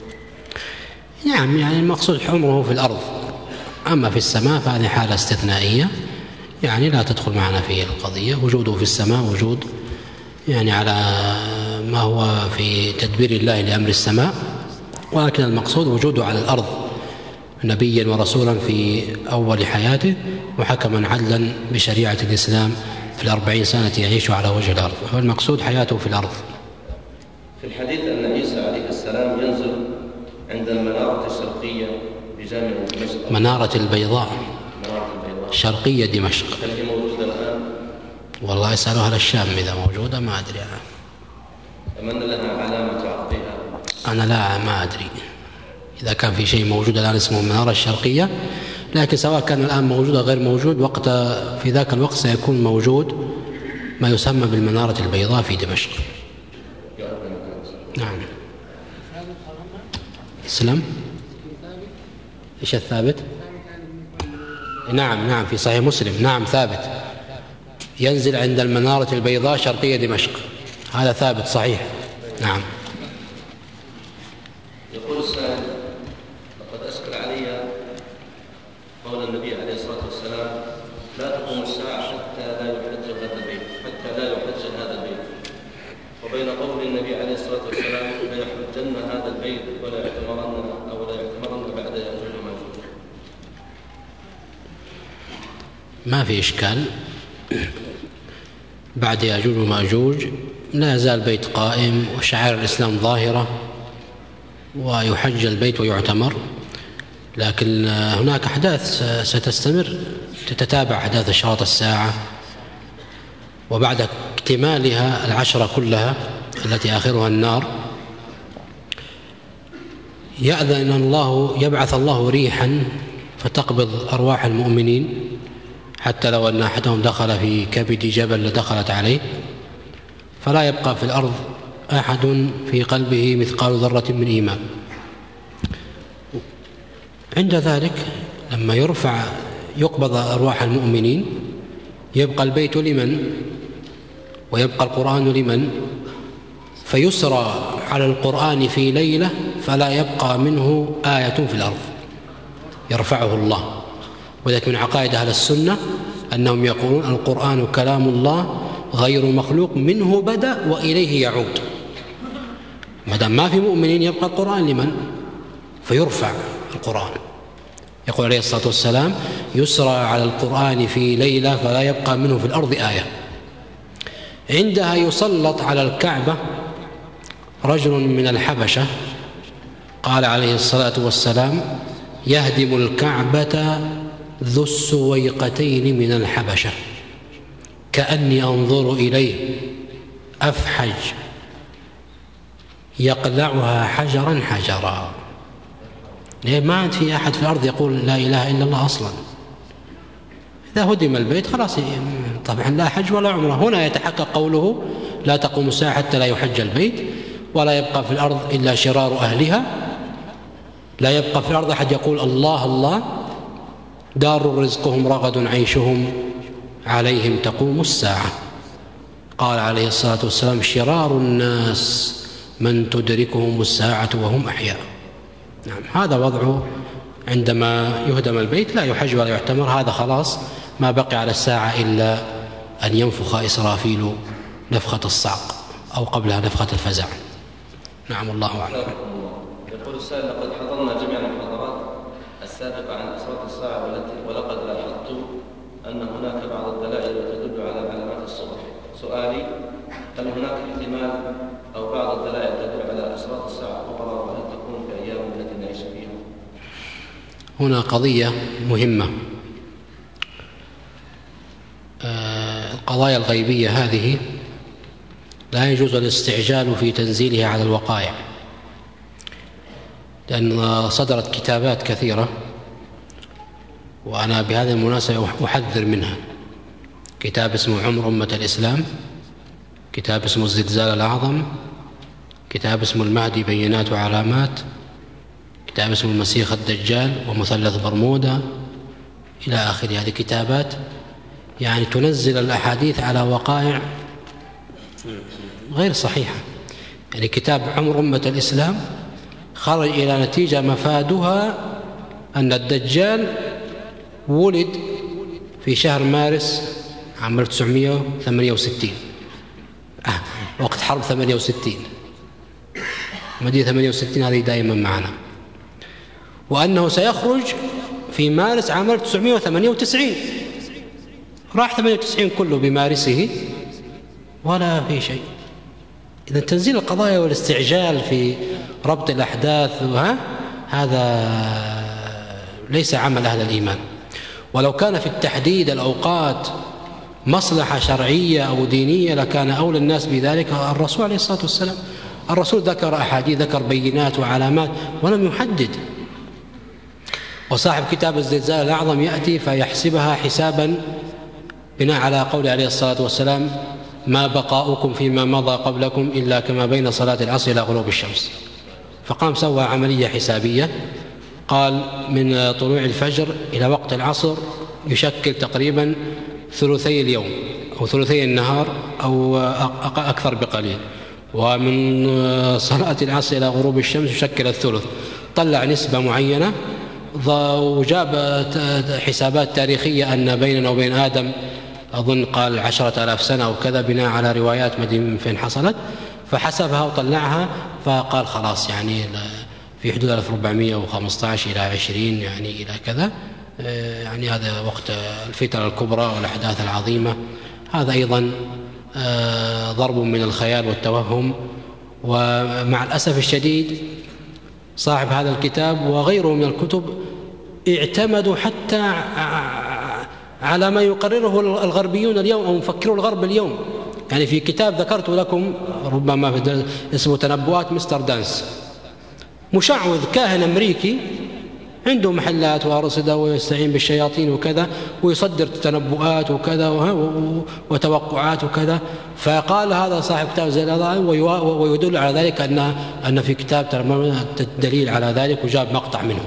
نعم، يعني المقصود عمره في الأرض، أما في السماء فهذه حالة استثنائية يعني لا تدخل معنا في القضية. وجوده في السماء وجود يعني على ما هو في تدبير الله لأمر السماء، ولكن المقصود وجوده على الأرض نبيا ورسولا في أول حياته وحكما عدلا بشريعة الإسلام في الأربعين سنة يعيش على وجه الأرض، فالمقصود حياته في الأرض. في الحديث أن عيسى عليه السلام ينزل عند المنارة الشرقية بجامع دمشق، منارة البيضاء، منارة البيضاء شرقية دمشق. هل هي موجودة الآن؟ والله يسألوا أهل الشام إذا موجودة، ما أدري أنا. أم أن لها علامة تعطيها؟ أنا لا ما أدري إذا كان في شيء موجود الآن اسمه المنارة الشرقية، لكن سواء كان الآن موجود أو غير موجود، وقت في ذاك الوقت سيكون موجود ما يسمى بالمنارة البيضاء في دمشق. نعم. اسلم. إيش الثابت؟ نعم نعم في صحيح مسلم، نعم ثابت، ينزل عند المنارة البيضاء شرقية دمشق، هذا ثابت صحيح. نعم. يقول السائل: لقد أشكل علي قول النبي عليه الصلاة والسلام: لا تقوم الساعة حتى لا يحج هذا البيت، حتى لا يحج هذا البيت، وبين قول النبي عليه الصلاة والسلام: لا يحجن هذا البيت ولا يعتمرن أو لا يعتمرن بعد يأجوج وماجوج. ما في إشكال، بعد يأجوج وماجوج لا يزال البيت قائم وشعائر الإسلام ظاهرة ويحج البيت ويعتمر، لكن هناك أحداث ستستمر تتتابع، أحداث أشراط الساعة، وبعد اكتمالها العشرة كلها التي آخرها النار يأذن الله، يبعث الله ريحا فتقبض أرواح المؤمنين، حتى لو أن أحدهم دخل في كبد جبل لدخلت عليه، فلا يبقى في الأرض أحد في قلبه مثقال ذرة من إيمان. عند ذلك لما يرفع يقبض أرواح المؤمنين يبقى البيت لمن؟ ويبقى القرآن لمن؟ فيسرى على القرآن في ليلة فلا يبقى منه آية في الأرض، يرفعه الله. وذلك من عقائد أهل السنة أنهم يقولون القرآن كلام الله غير مخلوق، منه بدأ وإليه يعود. ما دام ما في مؤمنين يبقى القرآن لمن؟ فيرفع القرآن. يقول عليه الصلاة والسلام: يسرى على القرآن في ليلة فلا يبقى منه في الأرض آية. عندها يسلط على الكعبة رجل من الحبشة، قال عليه الصلاة والسلام: يهدم الكعبة ذو السويقتين من الحبشة كأني أنظر إليه أفحج يقلعها حجرا حجرا. ما في أحد في الأرض يقول لا إله إلا الله أصلا. إذا هدم البيت خلاص طبعا لا حج ولا عمره. هنا يتحقق قوله: لا تقوم الساعة حتى لا يحج البيت ولا يبقى في الأرض إلا شرار أهلها. لا يبقى في الأرض أحد يقول الله الله. دار رزقهم رغد عيشهم عليهم تقوم الساعة. قال عليه الصلاة والسلام: شرار الناس من تدركهم الساعة وهم أحياء. نعم، هذا وضعه عندما يهدم البيت، لا يحج ولا يعتمر. هذا خلاص ما بقي على الساعة إلا أن ينفخ إسرافيل نفخة الصعق أو قبلها نفخة الفزع. نعم، الله أعلم. يقول السائل: لقد حضرنا جميع المحاضرات السابقة عن أشراط الساعة والتي ولقد لاحظت أن هناك بعض الدلائل التي تدل على علامات الصبح. سؤالي: هل هناك احتمال أو بعض الدلائل تدل على أشراط الساعة الكبرى، وهل تكون في أيام التي نعيش فيها؟ هنا قضية مهمة. آه القضايا الغيبية هذه لا يجوز الاستعجال في تنزيلها على الوقائع، لأن صدرت كتابات كثيرة وأنا بهذه المناسبة أحذر منها. كتاب اسمه عمر أمة الإسلام، كتاب اسمه الزلزال الأعظم، كتاب اسمه المهدي بينات وعلامات، كتاب اسمه المسيح الدجال ومثلث برمودا إلى آخره. هذه كتابات يعني تنزل الأحاديث على وقائع غير صحيحة. يعني كتاب عمر أمة الإسلام خرج إلى نتيجة مفادها أن الدجال ولد في شهر مارس عام ألف وتسعمائة وثمانية وستين، آه وقت حرب ثمانية وستين، مدينة ثمانية وستين هذه دائما معنا، وأنه سيخرج في مارس عام ألف وتسعمائة وثمانية وتسعين. راح ثمانية وتسعين كله بمارسه ولا في شيء. إذا تنزيل القضايا والاستعجال في ربط الأحداث هذا ليس عمل أهل الإيمان. ولو كان في التحديد الأوقات مصلحة شرعية أو دينية لكان أولى الناس بذلك الرسول عليه الصلاة والسلام. الرسول ذكر أحاديث، ذكر بينات وعلامات ولم يحدد. وصاحب كتاب الزلزال الأعظم يأتي فيحسبها حسابا بناء على قول عليه الصلاة والسلام: ما بقاؤكم فيما مضى قبلكم إلا كما بين صلاة العصر إلى غروب الشمس. فقام سوى عملية حسابية، قال من طلوع الفجر إلى وقت العصر يشكل تقريبا ثلثي اليوم أو ثلثي النهار أو أكثر بقليل، ومن صلاة العصر إلى غروب الشمس يشكل الثلث. طلع نسبة معينة وجاب حسابات تاريخية أن بيننا وبين آدم أظن قال عشرة آلاف سنة أو كذا بناء على روايات مدري من فين حصلت، فحسبها وطلعها فقال خلاص يعني في حدود ألف وأربعمائة وخمسة عشر إلى عشرين يعني إلى كذا، يعني هذا وقت الفترة الكبرى والأحداث العظيمة. هذا أيضا ضرب من الخيال والتوهم. ومع الأسف الشديد صاحب هذا الكتاب وغيره من الكتب اعتمدوا حتى على ما يقرره الغربيون اليوم أو مفكرو الغرب اليوم. يعني في كتاب ذكرت لكم ربما في اسمه تنبؤات مستر دانس، مشعوذ كاهن أمريكي عنده محلات وأرصدة ويستعين بالشياطين وكذا ويصدر تنبؤات وكذا وتوقعات وكذا. فقال هذا صاحب كتاب زي هذا ويدل على ذلك أن أن في كتاب دليل على ذلك وجاب مقطع منه.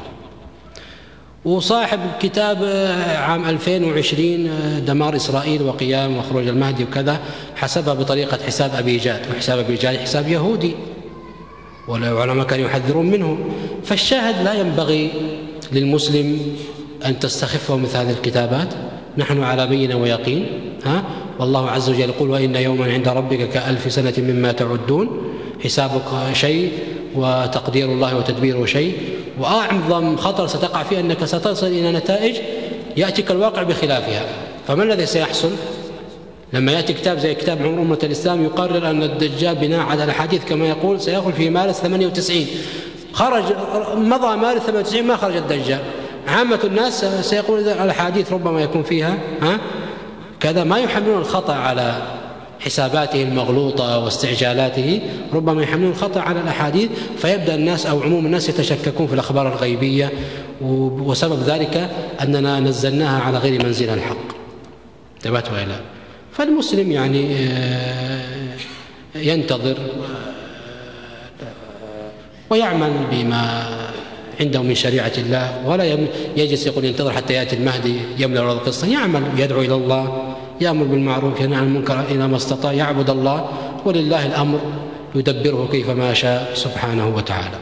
وصاحب كتاب عام ألفين وعشرين دمار إسرائيل وقيام وخروج المهدي وكذا حسبها بطريقة حساب أبي جاد، وحساب أبي جاد حساب يهودي والعلماء كانوا يحذرون منه. فالشاهد لا ينبغي للمسلم أن تستخفه مثل هذه الكتابات. نحن على بينة ويقين، ها والله عز وجل يقول: وإن يوما عند ربك كألف سنة مما تعدون. حسابك شيء وتقدير الله وتدبيره شيء، وأعظم خطر ستقع فيه أنك ستصل إلى نتائج يأتيك الواقع بخلافها. فما الذي سيحصل لما يأتي كتاب زي كتاب عمر أمة الإسلام يقرر أن الدجال بناء على الحديث كما يقول سيخرج في مارس ثمانية وتسعين؟ خرج مضى مارس ثمانية وتسعين ما خرج الدجال. عامة الناس سيقول الحديث ربما يكون فيها ها كذا، ما يحملون الخطأ على حساباته المغلوطة واستعجالاته، ربما يحملون الخطأ على الأحاديث، فيبدأ الناس أو عموم الناس يتشككون في الأخبار الغيبية، وسبب ذلك أننا نزلناها على غير منزل الحق. انتبهت وإلا؟ فالمسلم يعني ينتظر ويعمل بما عنده من شريعة الله، ولا يجلس يقول ينتظر حتى يأتي المهدي يملأ الأرض قسطا. يعمل، يدعو إلى الله، يأمر بالمعروف ينهى عن المنكر إلى ما استطاع، يعبد الله، ولله الأمر يدبره كيفما شاء سبحانه وتعالى.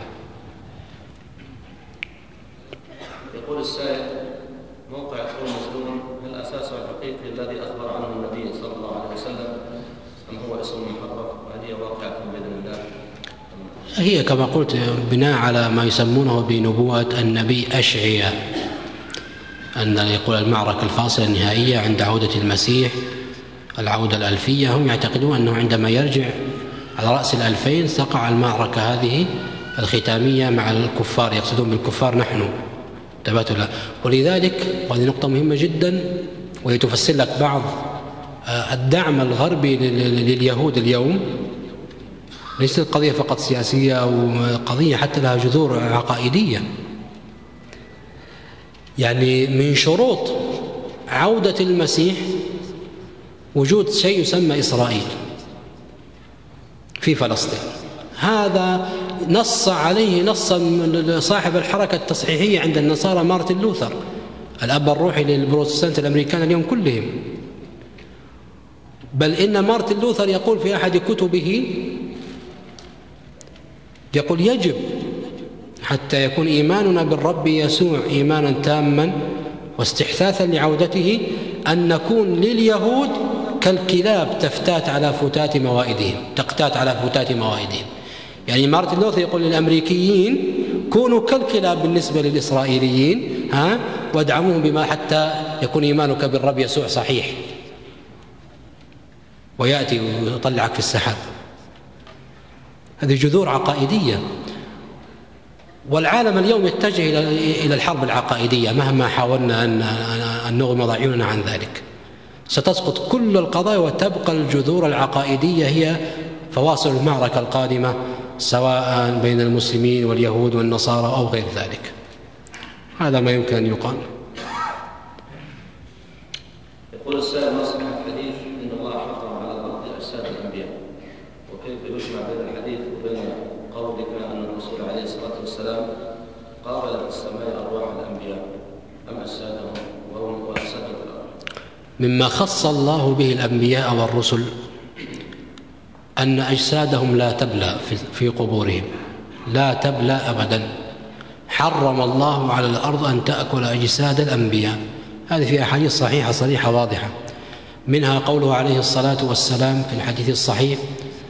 يقول السائل: موقع سور مسلول هل أساسه الحقيقي الذي أخبر عنه النبي صلى الله عليه وسلم أم هو اسم محرف؟ وهل هي واقعة بإذن الله هي كما قلت بناء على ما يسمونه بنبوءة النبي أشعياء، أن يقول المعركة الفاصلة النهائية عند عودة المسيح، العودة الألفية. هم يعتقدون أنه عندما يرجع على رأس الألفين تقع المعركة هذه الختامية مع الكفار، يقصدون بالكفار نحن تبات له. ولذلك وهذه نقطة مهمة جدا ويتفسر لك بعض الدعم الغربي لليهود اليوم، ليست القضية فقط سياسية أو قضية حتى لها جذور عقائدية. يعني من شروط عودة المسيح وجود شيء يسمى إسرائيل في فلسطين. هذا نص عليه نصا صاحب الحركة التصحيحية عند النصارى مارتن لوثر، الأب الروحي للبروتستانت الأمريكان اليوم كلهم. بل إن مارتن لوثر يقول في أحد كتبه، يقول يجب حتى يكون إيماننا بالرب يسوع إيمانا تاما واستحثاثا لعودته أن نكون لليهود كالكلاب تفتات على فتات موائدهم، تقتات على فتات موائدهم. يعني مارتن لوثر يقول للأمريكيين كونوا كالكلاب بالنسبة للإسرائيليين، ها، وادعموهم بما حتى يكون إيمانك بالرب يسوع صحيح، ويأتي ويطلعك في السحاب. هذه جذور عقائدية، والعالم اليوم يتجه إلى الحرب العقائدية مهما حاولنا أن نغمض أعيننا عن ذلك. ستسقط كل القضايا وتبقى الجذور العقائدية هي فواصل المعركة القادمة، سواء بين المسلمين واليهود والنصارى أو غير ذلك. هذا ما يمكن أن يقال. يقول السائل: ما صحة الحديث إن الله حرم على الأرض أجساد الأنبياء، وكيف يجمع بين الحديث وبين قولك أن الرسول عليه الصلاة والسلام قابل في السماء أرواح الأنبياء أم أجسادهم وهم وأجساد الأرض؟ مما خص الله به الأنبياء والرسل أن أجسادهم لا تبلى في قبورهم، لا تبلى أبدا. حرم الله على الأرض أن تأكل أجساد الأنبياء. هذه في أحاديث صحيحة صريحة واضحة، منها قوله عليه الصلاة والسلام في الحديث الصحيح: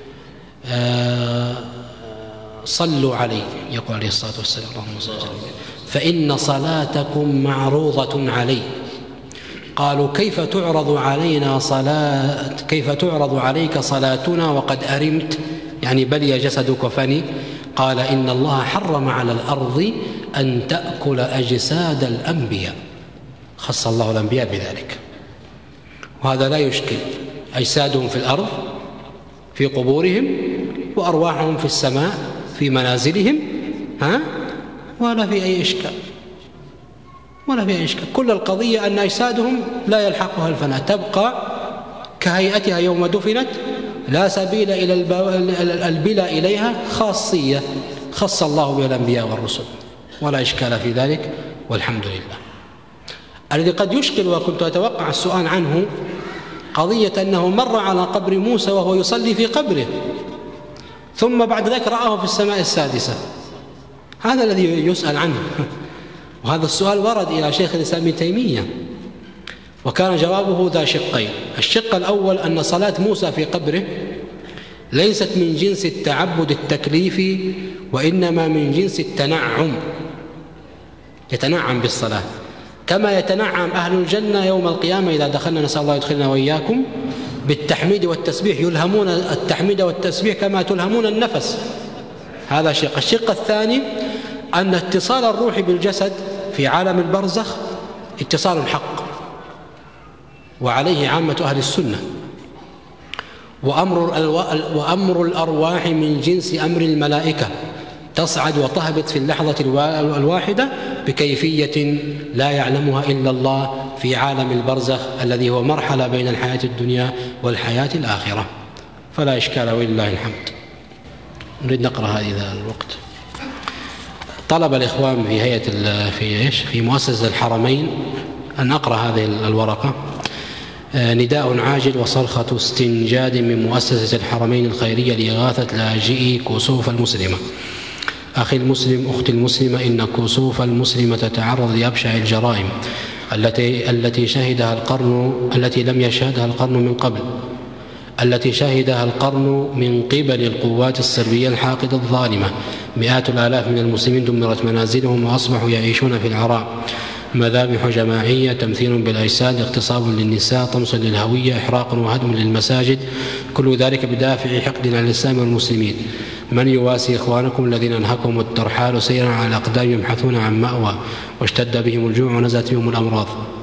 آه صلوا علي، يقول عليه الصلاة والسلام اللهم صل وسلم، فإن صلاتكم معروضة علي. قالوا: كيف تعرض علينا صلاة كيف تعرض عليك صلاتنا وقد أرمت، يعني بلي جسدك وفني؟ قال: إن الله حرم على الأرض أن تأكل أجساد الأنبياء. خص الله الأنبياء بذلك، وهذا لا يشكل. أجسادهم في الأرض في قبورهم، وأرواحهم في السماء في منازلهم، ها، ولا في أي إشكال، ولا في أي إشكال. كل القضية أن أجسادهم لا يلحقها الفناء، تبقى كهيئتها يوم دفنت، لا سبيل إلى البلا إليها، خاصية خص الله بها الأنبياء والرسل، ولا إشكال في ذلك، والحمد لله. الذي قد يشكل وكنت أتوقع السؤال عنه قضية أنه مر على قبر موسى وهو يصلي في قبره، ثم بعد ذلك رآه في السماء السادسة. هذا الذي يسأل عنه، وهذا السؤال ورد إلى شيخ الإسلام ابن تيمية، وكان جوابه ذا شقين. الشق الأول أن صلاة موسى في قبره ليست من جنس التعبد التكليفي، وإنما من جنس التنعم، يتنعم بالصلاة كما يتنعم أهل الجنة يوم القيامة إذا دخلنا، نسأل الله يدخلنا وإياكم، بالتحميد والتسبيح، يلهمون التحميد والتسبيح كما تلهمون النفس. هذا شق. الشق الثاني أن اتصال الروح بالجسد في عالم البرزخ اتصال حق، وعليه عامة أهل السنة. وأمر, وأمر الأرواح من جنس أمر الملائكة، تصعد وتهبط في اللحظة الواحدة بكيفية لا يعلمها إلا الله في عالم البرزخ الذي هو مرحلة بين الحياة الدنيا والحياة الآخرة. فلا إشكال ولله الحمد. نريد نقرأ هذه الوقت. طلب الإخوان في هيئة في إيش في مؤسسة الحرمين أن أقرأ هذه الورقة. نداء عاجل وصرخة استنجاد من مؤسسة الحرمين الخيرية لإغاثة لاجئي كسوف المسلمة. أخي المسلم، أختي المسلمة، إن كسوف المسلمة تتعرض لأبشع الجرائم التي التي شهدها القرن التي لم يشهدها القرن من قبل. التي شهدها القرن من قبل القوات الصربية الحاقدة الظالمة. مئات الآلاف من المسلمين دمرت منازلهم وأصبحوا يعيشون في العراء. مذابح جماعية، تمثيل بالأجساد، اغتصاب للنساء، طمس للهوية، إحراق وهدم للمساجد، كل ذلك بدافع حقد على الإسلام والمسلمين. من يواسي إخوانكم الذين أنهكهم الترحال سيرا على أقدام يبحثون عن مأوى واشتد بهم الجوع ونزلت بهم الأمراض.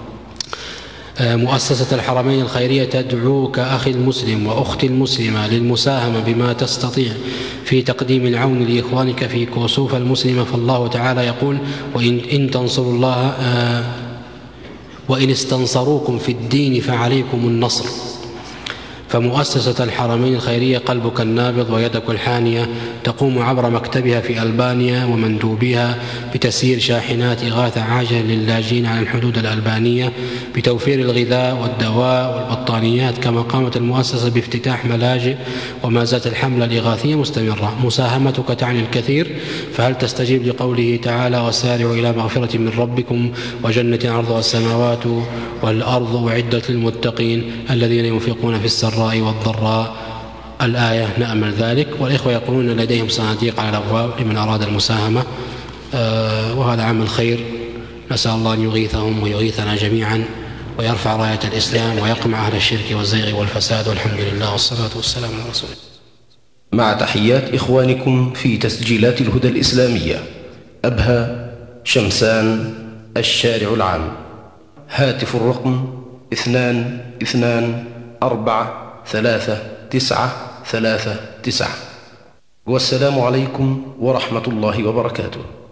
مؤسسة الحرمين الخيرية تدعوك أخي المسلم وأختي المسلمة للمساهمة بما تستطيع في تقديم العون لإخوانك في كسوف المسلمة. فالله تعالى يقول: وإن إن تنصروا الله آه وإن استنصروكم في الدين فعليكم النصر. فمؤسسة الحرمين الخيرية قلبك النابض ويدك الحانية تقوم عبر مكتبها في ألبانيا ومندوبيها بتسيير شاحنات إغاثة عاجلة للاجئين على الحدود الألبانية بتوفير الغذاء والدواء والبطانيات، كما قامت المؤسسة بافتتاح ملاجئ، وما زالت الحملة الإغاثية مستمرة. مساهمتك تعني الكثير، فهل تستجيب لقوله تعالى: وسارعوا إلى مغفرة من ربكم وجنة عرضها السماوات والأرض أعدت للمتقين الذين ينفقون في السراء والضراء، الآية. نأمل ذلك. والإخوة يقولون لديهم صناديق على الأبواب لمن أراد المساهمة، آه وهذا عمل خير. نسأل الله أن يغيثهم ويغيثنا جميعا ويرفع راية الإسلام ويقمع أهل الشرك والزيغ والفساد، والحمد لله والصلاة والسلام على رسول الله. مع تحيات إخوانكم في تسجيلات الهدى الإسلامية، أبها شمسان، الشارع العام. هاتف الرقم اثنان اثنان أربعة ثلاثة تسعة ثلاثة تسعة. والسلام عليكم ورحمة الله وبركاته.